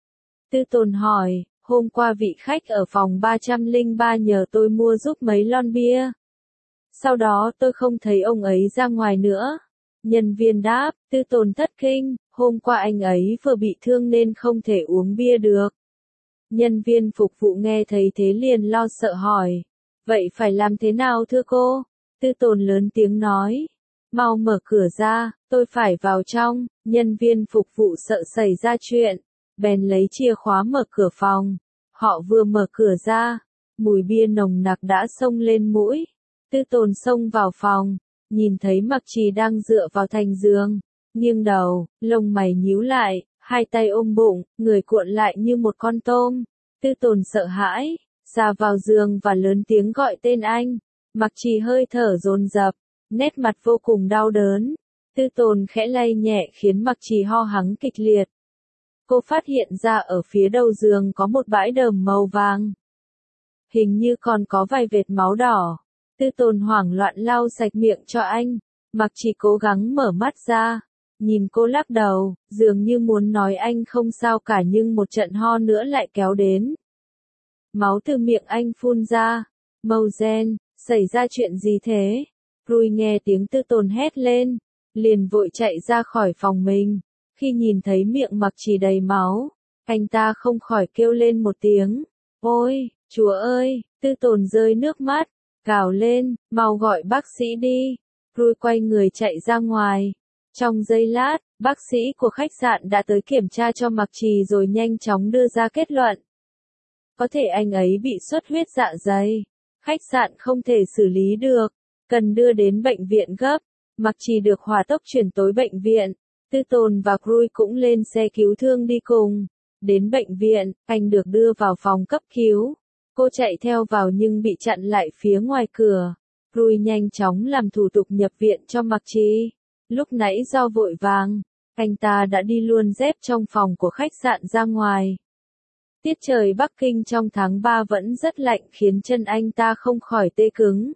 Tư Tồn hỏi, hôm qua vị khách ở phòng ba trăm lẻ ba nhờ tôi mua giúp mấy lon bia. Sau đó tôi không thấy ông ấy ra ngoài nữa. Nhân viên đáp, Tư Tồn thất kinh, hôm qua anh ấy vừa bị thương nên không thể uống bia được. Nhân viên phục vụ nghe thấy thế liền lo sợ hỏi. Vậy phải làm thế nào thưa cô? Tư Tồn lớn tiếng nói. Mau mở cửa ra, tôi phải vào trong. Nhân viên phục vụ sợ xảy ra chuyện. Bèn lấy chìa khóa mở cửa phòng. Họ vừa mở cửa ra, mùi bia nồng nặc đã xông lên mũi. Tư Tồn xông vào phòng, nhìn thấy Mặc Trì đang dựa vào thành giường, nghiêng đầu, lông mày nhíu lại, hai tay ôm bụng, người cuộn lại như một con tôm. Tư Tồn sợ hãi, ra vào giường và lớn tiếng gọi tên anh. Mặc Trì hơi thở dồn dập, nét mặt vô cùng đau đớn. Tư Tồn khẽ lay nhẹ khiến Mặc Trì ho hắng kịch liệt. Cô phát hiện ra ở phía đầu giường có một bãi đờm màu vàng. Hình như còn có vài vệt máu đỏ. Tư Tồn hoảng loạn lau sạch miệng cho anh. Mặc Trì cố gắng mở mắt ra, nhìn cô lắc đầu, dường như muốn nói anh không sao cả, nhưng một trận ho nữa lại kéo đến. Máu từ miệng anh phun ra. Mouzen, xảy ra chuyện gì thế? Rui nghe tiếng Tư Tồn hét lên, liền vội chạy ra khỏi phòng mình. Khi nhìn thấy miệng Mặc Trì đầy máu, anh ta không khỏi kêu lên một tiếng. Ôi, Chúa ơi! Tư Tồn rơi nước mắt, gào lên, mau gọi bác sĩ đi. Rui quay người chạy ra ngoài. Trong giây lát, bác sĩ của khách sạn đã tới kiểm tra cho Mặc Trì rồi nhanh chóng đưa ra kết luận. Có thể anh ấy bị xuất huyết dạ dày. Khách sạn không thể xử lý được, cần đưa đến bệnh viện gấp. Mặc Trì được hỏa tốc chuyển tới bệnh viện. Tư Tồn và Rui cũng lên xe cứu thương đi cùng. Đến bệnh viện, anh được đưa vào phòng cấp cứu. Cô chạy theo vào nhưng bị chặn lại phía ngoài cửa. Rui nhanh chóng làm thủ tục nhập viện cho Mặc Trì. Lúc nãy do vội vàng, anh ta đã đi luôn dép trong phòng của khách sạn ra ngoài. Tiết trời Bắc Kinh trong tháng ba vẫn rất lạnh khiến chân anh ta không khỏi tê cứng.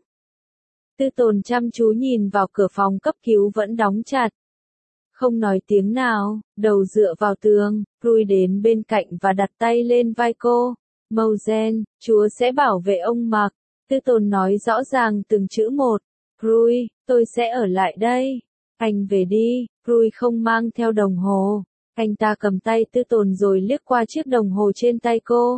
Tư Tồn chăm chú nhìn vào cửa phòng cấp cứu vẫn đóng chặt. Không nói tiếng nào, đầu dựa vào tường, Rui đến bên cạnh và đặt tay lên vai cô. Mouzen, Chúa sẽ bảo vệ ông Mặc. Tư Tồn nói rõ ràng từng chữ một. Rui, tôi sẽ ở lại đây. Anh về đi. Rui không mang theo đồng hồ. Anh ta cầm tay Tư Tồn rồi liếc qua chiếc đồng hồ trên tay cô.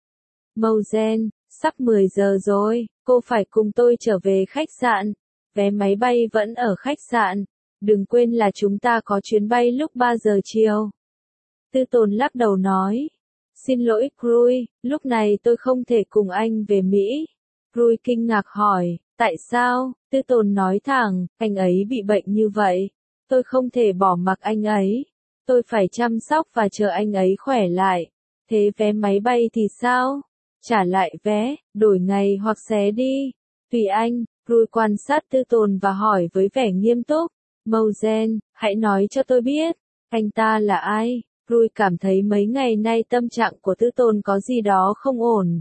Mouzen, sắp mười giờ rồi, cô phải cùng tôi trở về khách sạn. Vé máy bay vẫn ở khách sạn. Đừng quên là chúng ta có chuyến bay lúc ba giờ chiều. Tư Tồn lắc đầu nói. Xin lỗi Rui, lúc này tôi không thể cùng anh về Mỹ. Rui kinh ngạc hỏi, tại sao? Tư Tồn nói thẳng, anh ấy bị bệnh như vậy. Tôi không thể bỏ mặc anh ấy. Tôi phải chăm sóc và chờ anh ấy khỏe lại. Thế vé máy bay thì sao? Trả lại vé, đổi ngày hoặc xé đi. Tùy anh. Rui quan sát Tư Tồn và hỏi với vẻ nghiêm túc. Mouzen, hãy nói cho tôi biết, anh ta là ai? Rui cảm thấy mấy ngày nay tâm trạng của Tư Tồn có gì đó không ổn.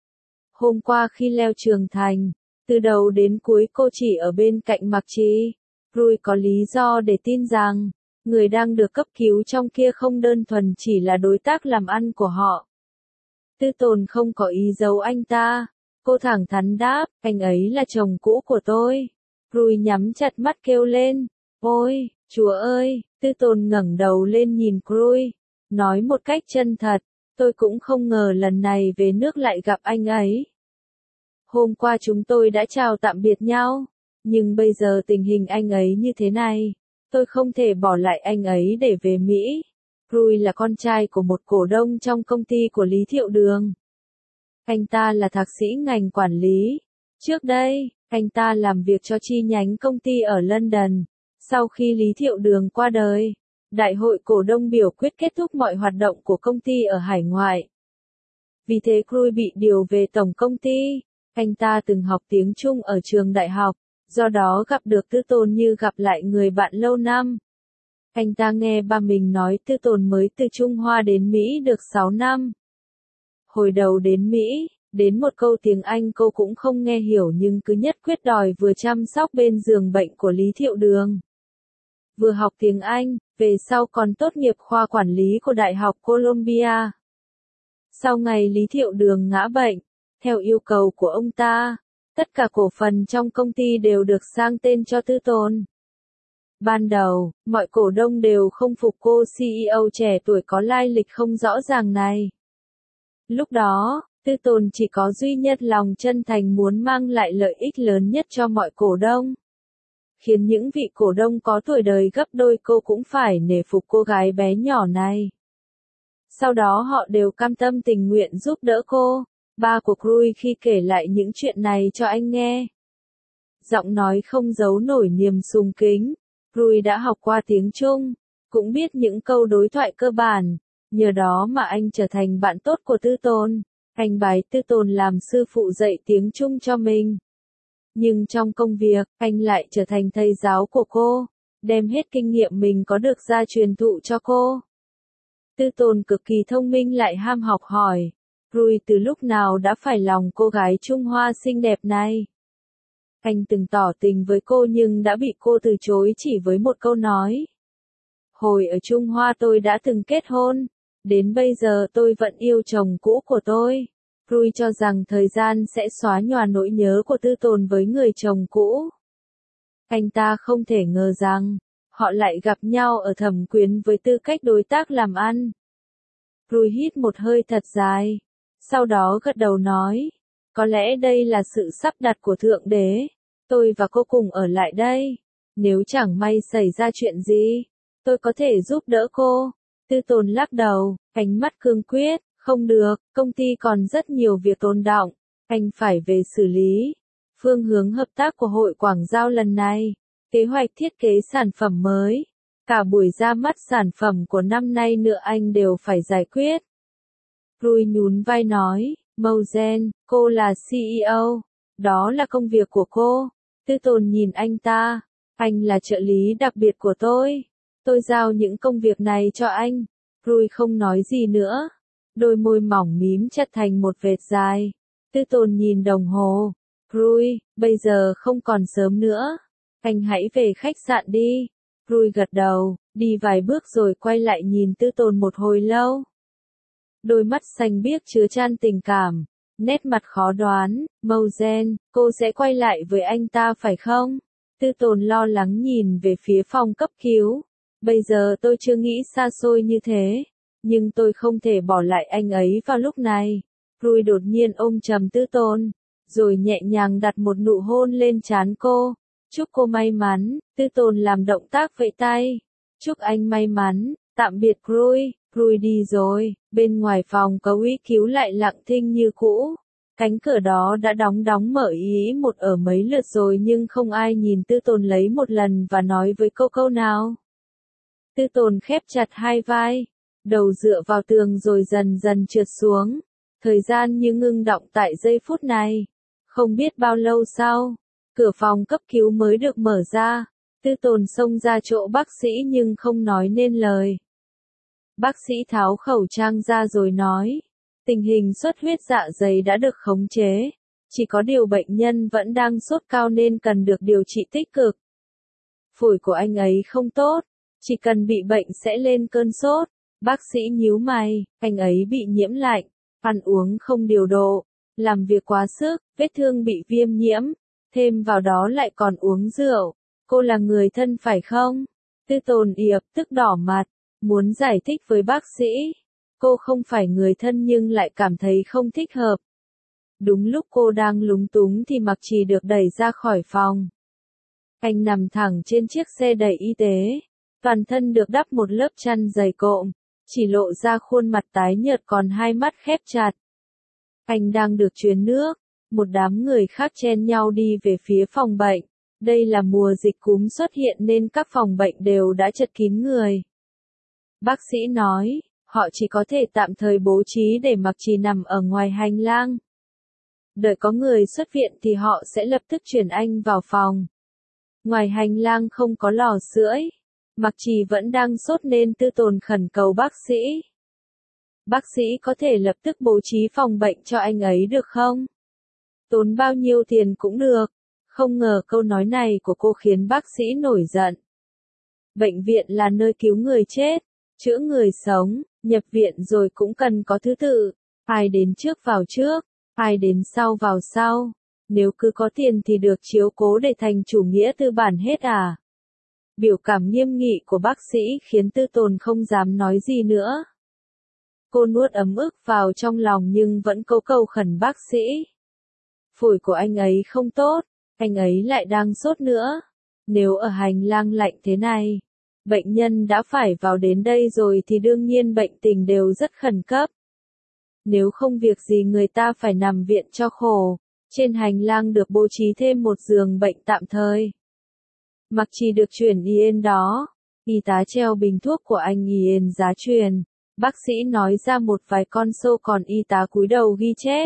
Hôm qua khi leo Trường Thành, từ đầu đến cuối cô chỉ ở bên cạnh Mặc Trì. Rui có lý do để tin rằng, người đang được cấp cứu trong kia không đơn thuần chỉ là đối tác làm ăn của họ. Tư Tồn không có ý giấu anh ta. Cô thẳng thắn đáp, anh ấy là chồng cũ của tôi. Rui nhắm chặt mắt kêu lên. Ôi, Chúa ơi! Tư Tồn ngẩng đầu lên nhìn Rui, nói một cách chân thật, tôi cũng không ngờ lần này về nước lại gặp anh ấy. Hôm qua chúng tôi đã chào tạm biệt nhau, nhưng bây giờ tình hình anh ấy như thế này, tôi không thể bỏ lại anh ấy để về Mỹ. Rui là con trai của một cổ đông trong công ty của Lý Thiệu Đường. Anh ta là thạc sĩ ngành quản lý. Trước đây, anh ta làm việc cho chi nhánh công ty ở London. Sau khi Lý Thiệu Đường qua đời, đại hội cổ đông biểu quyết kết thúc mọi hoạt động của công ty ở hải ngoại. Vì thế Rui bị điều về tổng công ty. Anh ta từng học tiếng Trung ở trường đại học, do đó gặp được Tư Tồn như gặp lại người bạn lâu năm. Anh ta nghe ba mình nói Tư Tồn mới từ Trung Hoa đến Mỹ được sáu năm. Hồi đầu đến Mỹ, đến một câu tiếng Anh cô cũng không nghe hiểu nhưng cứ nhất quyết đòi vừa chăm sóc bên giường bệnh của Lý Thiệu Đường, vừa học tiếng Anh, về sau còn tốt nghiệp khoa quản lý của Đại học Columbia. Sau ngày Lý Thiệu Đường ngã bệnh, theo yêu cầu của ông ta, tất cả cổ phần trong công ty đều được sang tên cho Tư Tồn. Ban đầu, mọi cổ đông đều không phục cô xê e ô trẻ tuổi có lai lịch không rõ ràng này. Lúc đó, Tư Tồn chỉ có duy nhất lòng chân thành muốn mang lại lợi ích lớn nhất cho mọi cổ đông. Khiến những vị cổ đông có tuổi đời gấp đôi cô cũng phải nể phục cô gái bé nhỏ này. Sau đó họ đều cam tâm tình nguyện giúp đỡ cô. ba của Rui khi kể lại những chuyện này cho anh nghe. Giọng nói không giấu nổi niềm sùng kính. Rui đã học qua tiếng Trung, cũng biết những câu đối thoại cơ bản, nhờ đó mà anh trở thành bạn tốt của Tư Tồn. Anh bái Tư Tồn làm sư phụ dạy tiếng Trung cho mình. Nhưng trong công việc, anh lại trở thành thầy giáo của cô, đem hết kinh nghiệm mình có được ra truyền thụ cho cô. Tư Tồn cực kỳ thông minh lại ham học hỏi. Rui từ lúc nào đã phải lòng cô gái Trung Hoa xinh đẹp này. Anh từng tỏ tình với cô nhưng đã bị cô từ chối chỉ với một câu nói. Hồi ở Trung Hoa tôi đã từng kết hôn, đến bây giờ tôi vẫn yêu chồng cũ của tôi. Rui cho rằng thời gian sẽ xóa nhòa nỗi nhớ của Tư Tồn với người chồng cũ. Anh ta không thể ngờ rằng, họ lại gặp nhau ở Thẩm Quyến với tư cách đối tác làm ăn. Rui hít một hơi thật dài, sau đó gật đầu nói, có lẽ đây là sự sắp đặt của Thượng Đế, tôi và cô cùng ở lại đây. Nếu chẳng may xảy ra chuyện gì, tôi có thể giúp đỡ cô. Tư Tồn lắc đầu, ánh mắt cương quyết, không được, công ty còn rất nhiều việc tồn đọng, anh phải về xử lý. Phương hướng hợp tác của Hội Quảng Giao lần này, kế hoạch thiết kế sản phẩm mới, cả buổi ra mắt sản phẩm của năm nay nữa anh đều phải giải quyết. Rui nhún vai nói, Mogen, cô là xê e ô, đó là công việc của cô. Tư Tồn nhìn anh ta, anh là trợ lý đặc biệt của tôi. Tôi giao những công việc này cho anh. Rui không nói gì nữa. Đôi môi mỏng mím chặt thành một vệt dài. Tư Tồn nhìn đồng hồ. Rui, bây giờ không còn sớm nữa. Anh hãy về khách sạn đi. Rui gật đầu, đi vài bước rồi quay lại nhìn Tư Tồn một hồi lâu. Đôi mắt xanh biếc chứa chan tình cảm, nét mặt khó đoán. Mogen, cô sẽ quay lại với anh ta phải không? Tư Tồn lo lắng nhìn về phía phòng cấp cứu. Bây giờ tôi chưa nghĩ xa xôi như thế, nhưng tôi không thể bỏ lại anh ấy vào lúc này. Rui đột nhiên ôm chầm Tư Tồn, rồi nhẹ nhàng đặt một nụ hôn lên trán cô. Chúc cô may mắn. Tư Tồn làm động tác vẫy tay. Chúc anh may mắn. Tạm biệt Rui. Rui đi rồi. Bên ngoài phòng có uy cứu lại lặng thinh như cũ. Cánh cửa đó đã đóng đóng mở ý một ở mấy lượt rồi nhưng không ai nhìn Tư Tồn lấy một lần và nói với câu câu nào. Tư Tồn khép chặt hai vai, đầu dựa vào tường rồi dần dần trượt xuống. Thời gian như ngưng đọng tại giây phút này. Không biết bao lâu sau, cửa phòng cấp cứu mới được mở ra. Tư Tồn xông ra chỗ bác sĩ nhưng không nói nên lời. Bác sĩ tháo khẩu trang ra rồi nói, tình hình xuất huyết dạ dày đã được khống chế, chỉ có điều bệnh nhân vẫn đang sốt cao nên cần được điều trị tích cực. Phổi của anh ấy không tốt, chỉ cần bị bệnh sẽ lên cơn sốt. Bác sĩ nhíu mày, anh ấy bị nhiễm lạnh, ăn uống không điều độ, làm việc quá sức, vết thương bị viêm nhiễm, thêm vào đó lại còn uống rượu. Cô là người thân phải không? Tư Tồn ỉa tức đỏ mặt, muốn giải thích với bác sĩ. Cô không phải người thân nhưng lại cảm thấy không thích hợp. Đúng lúc cô đang lúng túng thì Mặc Trì được đẩy ra khỏi phòng. Anh nằm thẳng trên chiếc xe đẩy y tế, toàn thân được đắp một lớp chăn dày cộm, chỉ lộ ra khuôn mặt tái nhợt còn hai mắt khép chặt. Anh đang được truyền nước, một đám người khác chen nhau đi về phía phòng bệnh. Đây là mùa dịch cúm xuất hiện nên các phòng bệnh đều đã chật kín người. Bác sĩ nói, họ chỉ có thể tạm thời bố trí để Mặc Trì nằm ở ngoài hành lang. Đợi có người xuất viện thì họ sẽ lập tức chuyển anh vào phòng. Ngoài hành lang không có lò sưởi. Mặc Trì vẫn đang sốt nên Tư Tồn khẩn cầu bác sĩ. Bác sĩ có thể lập tức bố trí phòng bệnh cho anh ấy được không? Tốn bao nhiêu tiền cũng được. Không ngờ câu nói này của cô khiến bác sĩ nổi giận. Bệnh viện là nơi cứu người chết, chữa người sống, nhập viện rồi cũng cần có thứ tự. Ai đến trước vào trước, ai đến sau vào sau. Nếu cứ có tiền thì được chiếu cố để thành chủ nghĩa tư bản hết à? Biểu cảm nghiêm nghị của bác sĩ khiến Tư Tồn không dám nói gì nữa. Cô nuốt ấm ức vào trong lòng nhưng vẫn câu cầu khẩn bác sĩ. Phổi của anh ấy không tốt, anh ấy lại đang sốt nữa. Nếu ở hành lang lạnh thế này, bệnh nhân đã phải vào đến đây rồi thì đương nhiên bệnh tình đều rất khẩn cấp. Nếu không việc gì người ta phải nằm viện cho khổ. Trên hành lang được bố trí thêm một giường bệnh tạm thời. Mặc Trì được chuyển yên đó. Y tá treo bình thuốc của anh yên giá truyền. Bác sĩ nói ra một vài con số còn y tá cúi đầu ghi chép.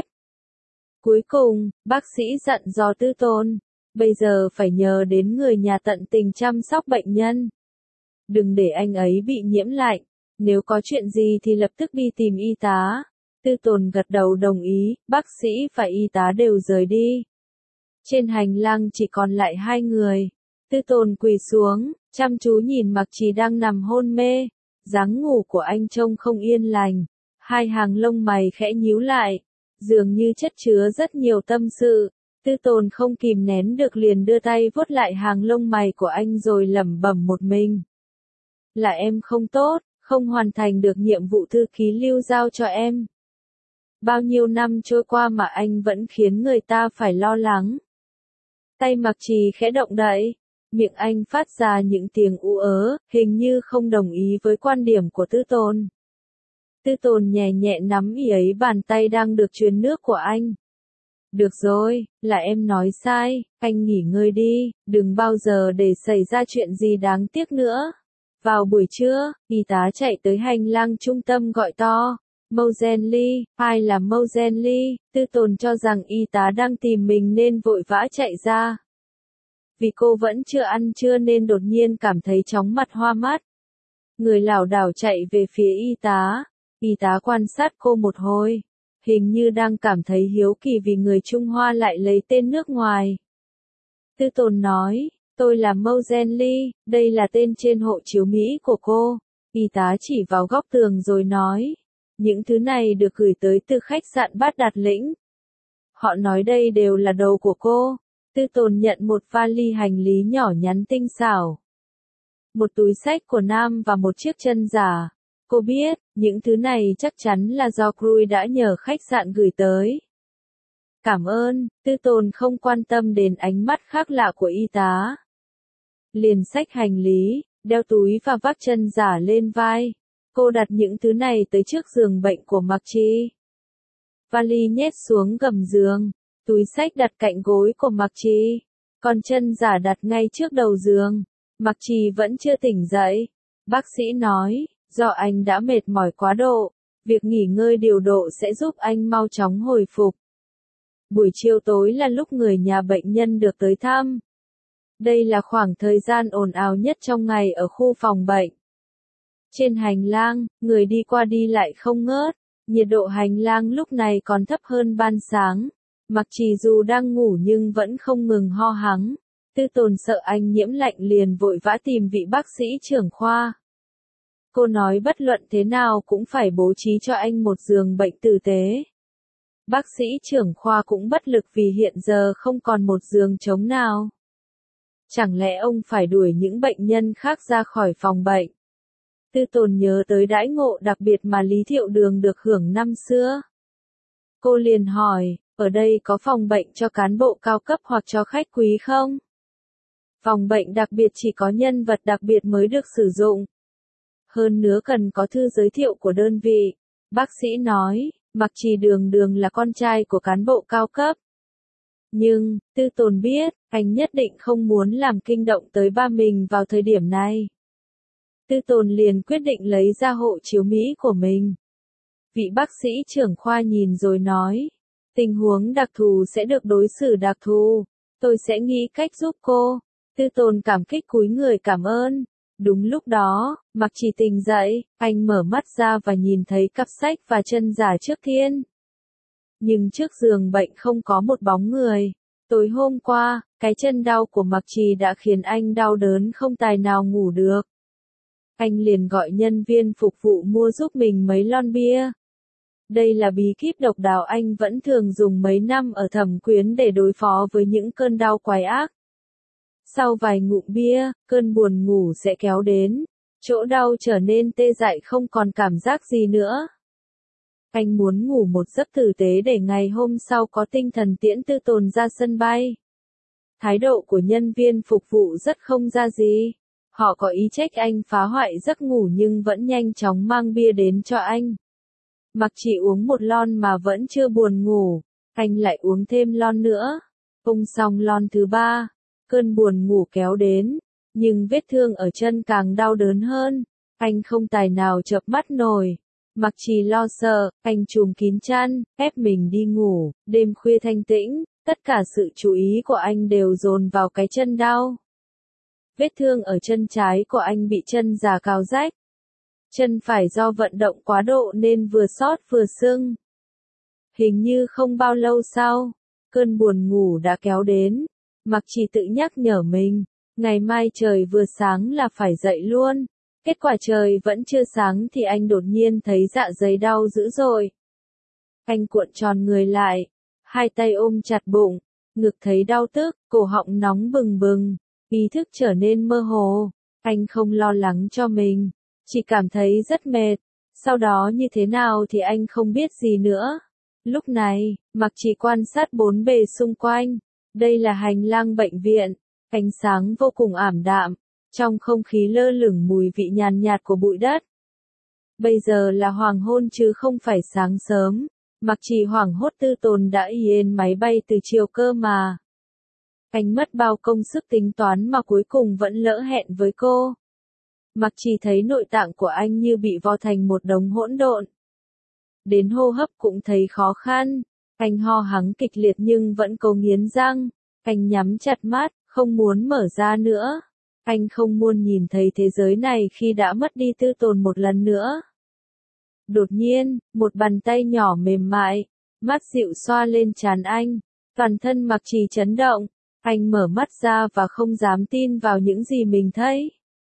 Cuối cùng, bác sĩ dặn dò Tư Tồn. Bây giờ phải nhờ đến người nhà tận tình chăm sóc bệnh nhân. Đừng để anh ấy bị nhiễm lạnh. Nếu có chuyện gì thì lập tức đi tìm y tá. Tư Tồn gật đầu đồng ý, bác sĩ và y tá đều rời đi. Trên hành lang chỉ còn lại hai người. Tư Tồn quỳ xuống, chăm chú nhìn Mặc Trì đang nằm hôn mê. Dáng ngủ của anh trông không yên lành. Hai hàng lông mày khẽ nhíu lại. Dường như chất chứa rất nhiều tâm sự. Tư Tồn không kìm nén được liền đưa tay vuốt lại hàng lông mày của anh rồi lẩm bẩm một mình. Là em không tốt, không hoàn thành được nhiệm vụ thư ký lưu giao cho em. Bao nhiêu năm trôi qua mà anh vẫn khiến người ta phải lo lắng. Tay Mặc Trì khẽ động đậy, miệng anh phát ra những tiếng ú ớ, hình như không đồng ý với quan điểm của Tư Tồn. Tư Tồn nhẹ nhẹ nắm ỉ ấy bàn tay đang được truyền nước của anh. Được rồi, là em nói sai, anh nghỉ ngơi đi, đừng bao giờ để xảy ra chuyện gì đáng tiếc nữa. Vào buổi trưa, y tá chạy tới hành lang trung tâm gọi to. Moseley, ai là Moseley? Tư Tồn cho rằng y tá đang tìm mình nên vội vã chạy ra. Vì cô vẫn chưa ăn trưa nên đột nhiên cảm thấy chóng mặt hoa mắt. Người lảo đảo chạy về phía y tá. Y tá quan sát cô một hồi. Hình như đang cảm thấy hiếu kỳ vì người Trung Hoa lại lấy tên nước ngoài. Tư Tồn nói, tôi là Moseley, đây là tên trên hộ chiếu Mỹ của cô. Y tá chỉ vào góc tường rồi nói. Những thứ này được gửi tới từ khách sạn Bát Đạt Lĩnh. Họ nói đây đều là đồ của cô. Tư Tồn nhận một vali hành lý nhỏ nhắn tinh xảo. Một túi xách của nam và một chiếc chân giả. Cô biết, những thứ này chắc chắn là do Cruz đã nhờ khách sạn gửi tới. Cảm ơn, Tư Tồn không quan tâm đến ánh mắt khác lạ của y tá. Liền xách hành lý, đeo túi và vác chân giả lên vai. Cô đặt những thứ này tới trước giường bệnh của Mặc Trì. Vali nhét xuống gầm giường, túi xách đặt cạnh gối của Mặc Trì, còn chân giả đặt ngay trước đầu giường. Mặc Trì vẫn chưa tỉnh dậy. Bác sĩ nói, do anh đã mệt mỏi quá độ, việc nghỉ ngơi điều độ sẽ giúp anh mau chóng hồi phục. Buổi chiều tối là lúc người nhà bệnh nhân được tới thăm. Đây là khoảng thời gian ồn ào nhất trong ngày ở khu phòng bệnh. Trên hành lang, người đi qua đi lại không ngớt. Nhiệt độ hành lang lúc này còn thấp hơn ban sáng. Mặc Trì dù đang ngủ nhưng vẫn không ngừng ho hắng. Tư Tồn sợ anh nhiễm lạnh liền vội vã tìm vị bác sĩ trưởng khoa. Cô nói bất luận thế nào cũng phải bố trí cho anh một giường bệnh tử tế. Bác sĩ trưởng khoa cũng bất lực vì hiện giờ không còn một giường trống nào. Chẳng lẽ ông phải đuổi những bệnh nhân khác ra khỏi phòng bệnh? Tư Tồn nhớ tới đãi ngộ đặc biệt mà Lý Thiệu Đường được hưởng năm xưa. Cô liền hỏi, ở đây có phòng bệnh cho cán bộ cao cấp hoặc cho khách quý không? Phòng bệnh đặc biệt chỉ có nhân vật đặc biệt mới được sử dụng. Hơn nữa cần có thư giới thiệu của đơn vị. Bác sĩ nói, Mặc Trì Đường Đường là con trai của cán bộ cao cấp. Nhưng, Tư Tồn biết, anh nhất định không muốn làm kinh động tới ba mình vào thời điểm này. Tư Tồn liền quyết định lấy ra hộ chiếu Mỹ của mình. Vị bác sĩ trưởng khoa nhìn rồi nói, tình huống đặc thù sẽ được đối xử đặc thù, tôi sẽ nghĩ cách giúp cô. Tư Tồn cảm kích cúi người cảm ơn. Đúng lúc đó, Mặc Trì tỉnh dậy, anh mở mắt ra và nhìn thấy cặp sách và chân giả trước thiên. Nhưng trước giường bệnh không có một bóng người. Tối hôm qua, cái chân đau của Mặc Trì đã khiến anh đau đớn không tài nào ngủ được. Anh liền gọi nhân viên phục vụ mua giúp mình mấy lon bia. Đây là bí kíp độc đáo anh vẫn thường dùng mấy năm ở Thẩm Quyến để đối phó với những cơn đau quái ác. Sau vài ngụm bia, cơn buồn ngủ sẽ kéo đến. Chỗ đau trở nên tê dại không còn cảm giác gì nữa. Anh muốn ngủ một giấc tử tế để ngày hôm sau có tinh thần tiễn Tư Tồn ra sân bay. Thái độ của nhân viên phục vụ rất không ra gì. Họ có ý trách anh phá hoại giấc ngủ nhưng vẫn nhanh chóng mang bia đến cho anh. Mặc Trì uống một lon mà vẫn chưa buồn ngủ, anh lại uống thêm lon nữa. Uống xong lon thứ ba, cơn buồn ngủ kéo đến, nhưng vết thương ở chân càng đau đớn hơn. Anh không tài nào chợp mắt nổi. Mặc Trì lo sợ, anh trùm kín chăn, ép mình đi ngủ. Đêm khuya thanh tĩnh, tất cả sự chú ý của anh đều dồn vào cái chân đau. Vết thương ở chân trái của anh bị chân già cào rách. Chân phải do vận động quá độ nên vừa xót vừa sưng. Hình như không bao lâu sau, cơn buồn ngủ đã kéo đến. Mặc Trì tự nhắc nhở mình, ngày mai trời vừa sáng là phải dậy luôn. Kết quả trời vẫn chưa sáng thì anh đột nhiên thấy dạ dày đau dữ dội. Anh cuộn tròn người lại, hai tay ôm chặt bụng, ngực thấy đau tức, cổ họng nóng bừng bừng, ý thức trở nên mơ hồ. Anh không lo lắng cho mình, chỉ cảm thấy rất mệt. Sau đó như thế nào thì anh không biết gì nữa. Lúc này, Mặc Trì quan sát bốn bề xung quanh. Đây là hành lang bệnh viện, ánh sáng vô cùng ảm đạm, trong không khí lơ lửng mùi vị nhàn nhạt của bụi đất. Bây giờ là hoàng hôn chứ không phải sáng sớm. Mặc Trì hoảng hốt, Tư Tồn đã yên máy bay từ chiều cơ mà. Anh mất bao công sức tính toán mà cuối cùng vẫn lỡ hẹn với cô. Mặc Trì thấy nội tạng của anh như bị vo thành một đống hỗn độn. Đến hô hấp cũng thấy khó khăn. Anh ho hắng kịch liệt nhưng vẫn cố nghiến răng. Anh nhắm chặt mắt, không muốn mở ra nữa. Anh không muốn nhìn thấy thế giới này khi đã mất đi Tư Tồn một lần nữa. Đột nhiên, một bàn tay nhỏ mềm mại, mát dịu xoa lên trán anh. Toàn thân Mặc Trì chấn động. Anh mở mắt ra và không dám tin vào những gì mình thấy.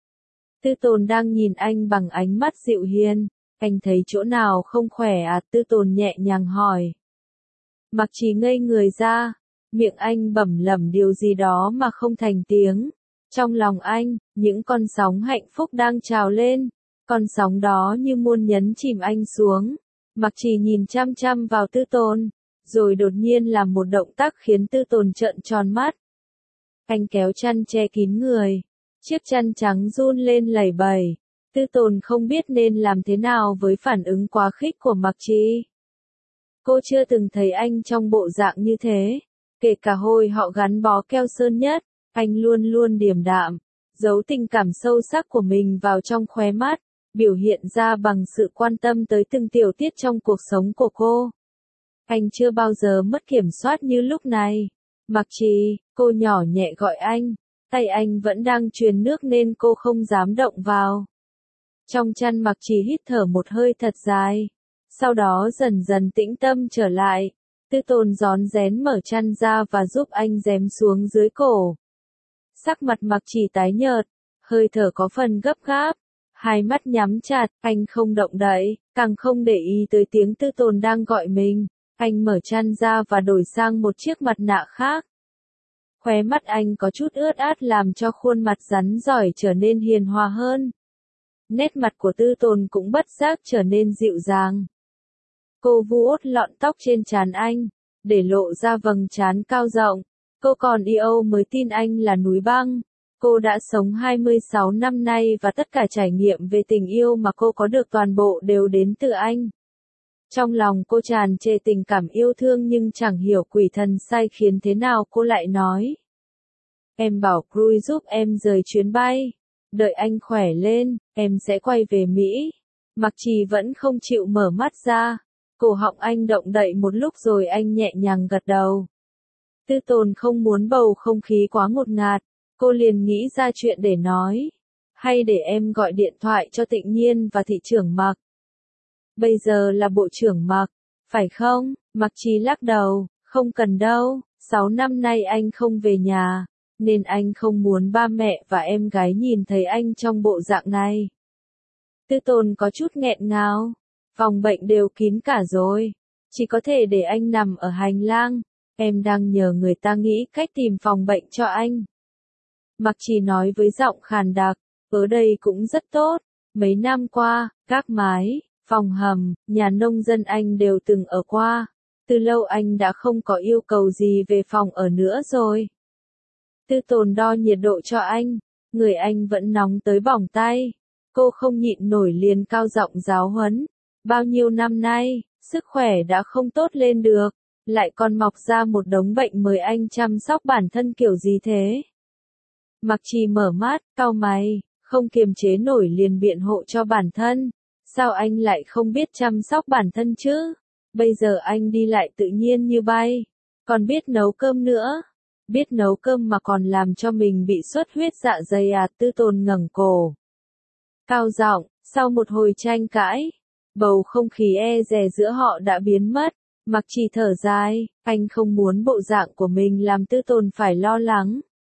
Tư Tồn đang nhìn anh bằng ánh mắt dịu hiền. Anh thấy chỗ nào không khỏe à? Tư Tồn nhẹ nhàng hỏi. Mặc Trì ngây người ra, miệng anh bẩm lẩm điều gì đó mà không thành tiếng. Trong lòng anh, những con sóng hạnh phúc đang trào lên, con sóng đó như muốn nhấn chìm anh xuống. Mặc Trì nhìn chăm chăm vào Tư Tồn, rồi đột nhiên làm một động tác khiến Tư Tồn trợn tròn mắt. Anh kéo chăn che kín người, chiếc chăn trắng run lên lẩy bẩy. Tư Tồn không biết nên làm thế nào với phản ứng quá khích của Mặc Trì. Cô chưa từng thấy anh trong bộ dạng như thế, kể cả hồi họ gắn bó keo sơn nhất, anh luôn luôn điềm đạm, giấu tình cảm sâu sắc của mình vào trong khóe mắt, biểu hiện ra bằng sự quan tâm tới từng tiểu tiết trong cuộc sống của cô. Anh chưa bao giờ mất kiểm soát như lúc này. Mặc Trì, cô nhỏ nhẹ gọi anh, tay anh vẫn đang truyền nước nên cô không dám động vào. Trong chăn Mặc Trì hít thở một hơi thật dài, sau đó dần dần tĩnh tâm trở lại. Tư Tồn rón rén mở chăn ra và giúp anh giếm xuống dưới cổ. Sắc mặt Mặc Trì tái nhợt, hơi thở có phần gấp gáp, hai mắt nhắm chặt, anh không động đậy, càng không để ý tới tiếng Tư Tồn đang gọi mình. Anh mở chăn ra và đổi sang một chiếc mặt nạ khác. Khóe mắt anh có chút ướt át làm cho khuôn mặt rắn rỏi trở nên hiền hòa hơn. Nét mặt của Tư Tồn cũng bất giác trở nên dịu dàng. Cô vuốt lọn tóc trên trán anh, để lộ ra vầng trán cao rộng. Cô còn yêu mới tin anh là núi băng. Cô đã sống hai mươi sáu năm nay và tất cả trải nghiệm về tình yêu mà cô có được toàn bộ đều đến từ anh. Trong lòng cô tràn trề tình cảm yêu thương nhưng chẳng hiểu quỷ thần sai khiến thế nào cô lại nói. Em bảo Cruise giúp em rời chuyến bay. Đợi anh khỏe lên, em sẽ quay về Mỹ. Mặc Trì vẫn không chịu mở mắt ra. Cổ họng anh động đậy một lúc rồi anh nhẹ nhàng gật đầu. Tư Tồn không muốn bầu không khí quá ngột ngạt. Cô liền nghĩ ra chuyện để nói. Hay để em gọi điện thoại cho Tịnh Nhiên và thị trưởng Mặc. Bây giờ là bộ trưởng Mặc, phải không? Mặc Trì lắc đầu, không cần đâu, sáu năm nay anh không về nhà, nên anh không muốn ba mẹ và em gái nhìn thấy anh trong bộ dạng này. Tư Tồn có chút nghẹn ngào, phòng bệnh đều kín cả rồi, chỉ có thể để anh nằm ở hành lang, em đang nhờ người ta nghĩ cách tìm phòng bệnh cho anh. Mặc Trì nói với giọng khàn đặc, ở đây cũng rất tốt, mấy năm qua, các mái, phòng hầm, nhà nông dân anh đều từng ở qua. Từ lâu anh đã không có yêu cầu gì về phòng ở nữa rồi. Tư Tồn đo nhiệt độ cho anh, người anh vẫn nóng tới bỏng tay. Cô không nhịn nổi liền cao giọng giáo huấn. Bao nhiêu năm nay, sức khỏe đã không tốt lên được, lại còn mọc ra một đống bệnh mời anh chăm sóc bản thân kiểu gì thế? Mặc Trì mở mắt, cau mày, không kiềm chế nổi liền biện hộ cho bản thân. Sao anh lại không biết chăm sóc bản thân chứ? Bây giờ anh đi lại tự nhiên như bay, còn biết nấu cơm nữa. Biết nấu cơm mà còn làm cho mình bị xuất huyết dạ dày à? Tư Tồn ngẩng cổ, cao giọng, sau một hồi tranh cãi, bầu không khí e dè giữa họ đã biến mất. Mặc Trì thở dài, anh không muốn bộ dạng của mình làm Tư Tồn phải lo lắng.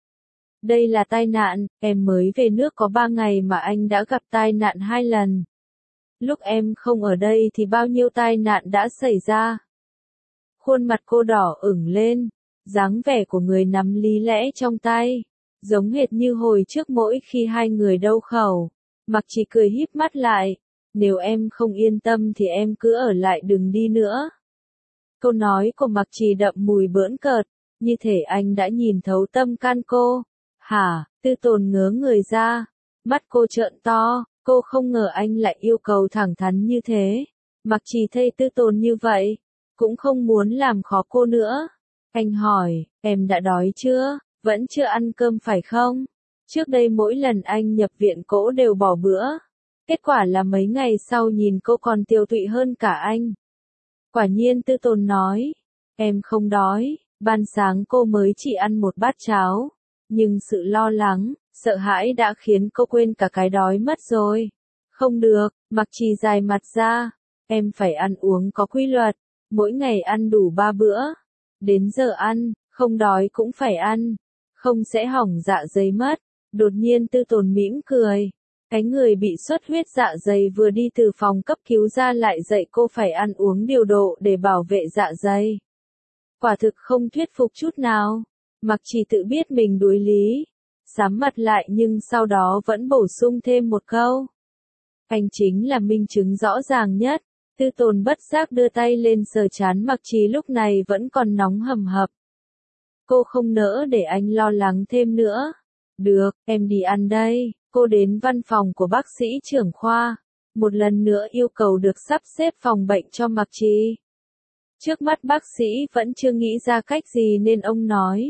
Đây là tai nạn, em mới về nước có ba ngày mà anh đã gặp tai nạn hai lần. Lúc em không ở đây thì bao nhiêu tai nạn đã xảy ra. Khuôn mặt cô đỏ ửng lên, dáng vẻ của người nắm lý lẽ trong tay, giống hệt như hồi trước mỗi khi hai người đau khẩu. Mặc Trì cười híp mắt lại, nếu em không yên tâm thì em cứ ở lại đừng đi nữa. Câu nói của Mặc Trì đậm mùi bỡn cợt, như thể anh đã nhìn thấu tâm can cô. Hả? Tư Tồn ngớ người ra, mắt cô trợn to, cô không ngờ anh lại yêu cầu thẳng thắn như thế. Mặc Trì thấy Tư Tồn như vậy, cũng không muốn làm khó cô nữa. Anh hỏi, em đã đói chưa? Vẫn chưa ăn cơm phải không? Trước đây mỗi lần anh nhập viện cô đều bỏ bữa. Kết quả là mấy ngày sau nhìn cô còn tiêu tụy hơn cả anh. Quả nhiên Tư Tồn nói, em không đói, ban sáng cô mới chỉ ăn một bát cháo. Nhưng sự lo lắng, sợ hãi đã khiến cô quên cả cái đói mất rồi. Không được, Mặc Trì dài mặt ra, em phải ăn uống có quy luật, mỗi ngày ăn đủ ba bữa. Đến giờ ăn, không đói cũng phải ăn, không sẽ hỏng dạ dày mất. Đột nhiên Tư Tồn mỉm cười. Cái người bị xuất huyết dạ dày vừa đi từ phòng cấp cứu ra lại dạy cô phải ăn uống điều độ để bảo vệ dạ dày. Quả thực không thuyết phục chút nào. Mặc Trì tự biết mình đuối lý, sám mặt lại nhưng sau đó vẫn bổ sung thêm một câu. Anh chính là minh chứng rõ ràng nhất. Tư Tồn bất giác đưa tay lên sờ trán Mặc Trì lúc này vẫn còn nóng hầm hập. Cô không nỡ để anh lo lắng thêm nữa. Được, em đi ăn đây. Cô đến văn phòng của bác sĩ trưởng khoa, một lần nữa yêu cầu được sắp xếp phòng bệnh cho Mặc Trì. Trước mắt bác sĩ vẫn chưa nghĩ ra cách gì nên ông nói.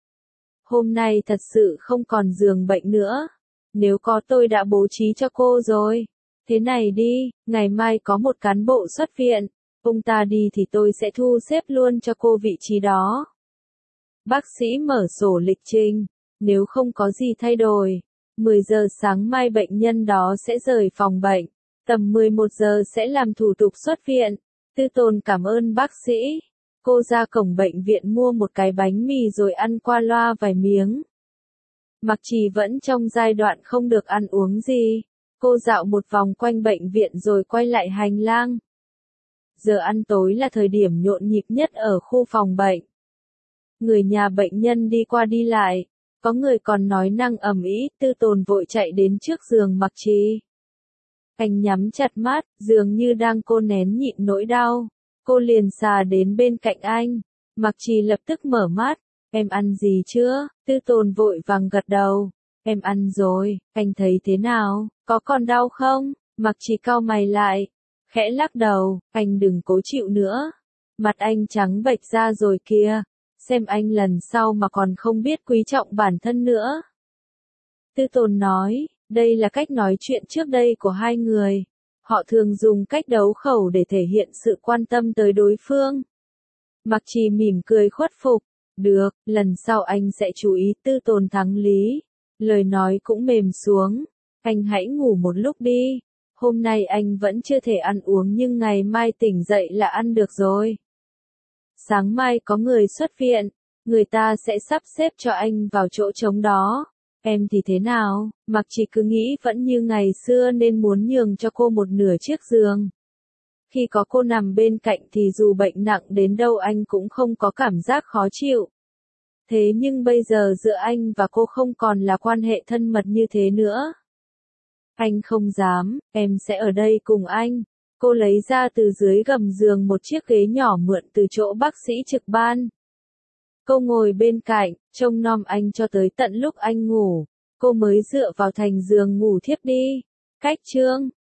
Hôm nay thật sự không còn giường bệnh nữa. Nếu có tôi đã bố trí cho cô rồi. Thế này đi, ngày mai có một cán bộ xuất viện. Ông ta đi thì tôi sẽ thu xếp luôn cho cô vị trí đó. Bác sĩ mở sổ lịch trình. Nếu không có gì thay đổi, mười giờ sáng mai bệnh nhân đó sẽ rời phòng bệnh. Tầm mười một giờ sẽ làm thủ tục xuất viện. Tư Tồn cảm ơn bác sĩ. Cô ra cổng bệnh viện mua một cái bánh mì rồi ăn qua loa vài miếng. Mặc Trì vẫn trong giai đoạn không được ăn uống gì. Cô dạo một vòng quanh bệnh viện rồi quay lại hành lang. Giờ ăn tối là thời điểm nhộn nhịp nhất ở khu phòng bệnh. Người nhà bệnh nhân đi qua đi lại, có người còn nói năng ầm ĩ. Tư Tồn vội chạy đến trước giường Mặc Trì. Anh nhắm chặt mắt, dường như đang cố nén nhịn nỗi đau. Cô liền xà đến bên cạnh anh. Mặc Trì lập tức mở mắt. Em ăn gì chưa? Tư Tồn vội vàng gật đầu. Em ăn rồi, anh thấy thế nào? Có còn đau không? Mặc Trì cau mày lại, khẽ lắc đầu. Anh đừng cố chịu nữa. Mặt anh trắng bệch ra rồi kìa. Xem anh lần sau mà còn không biết quý trọng bản thân nữa. Tư Tồn nói, đây là cách nói chuyện trước đây của hai người. Họ thường dùng cách đấu khẩu để thể hiện sự quan tâm tới đối phương. Mặc Trì mỉm cười khuất phục. Được, lần sau anh sẽ chú ý. Tư Tồn thắng lý. Lời nói cũng mềm xuống. Anh hãy ngủ một lúc đi. Hôm nay anh vẫn chưa thể ăn uống nhưng ngày mai tỉnh dậy là ăn được rồi. Sáng mai có người xuất viện. Người ta sẽ sắp xếp cho anh vào chỗ trống đó. Em thì thế nào? Mặc Trì cứ nghĩ vẫn như ngày xưa nên muốn nhường cho cô một nửa chiếc giường. Khi có cô nằm bên cạnh thì dù bệnh nặng đến đâu anh cũng không có cảm giác khó chịu. Thế nhưng bây giờ giữa anh và cô không còn là quan hệ thân mật như thế nữa. Anh không dám, em sẽ ở đây cùng anh. Cô lấy ra từ dưới gầm giường một chiếc ghế nhỏ mượn từ chỗ bác sĩ trực ban. Cô ngồi bên cạnh, trông nom anh cho tới tận lúc anh ngủ. Cô mới dựa vào thành giường ngủ thiếp đi. Cách chương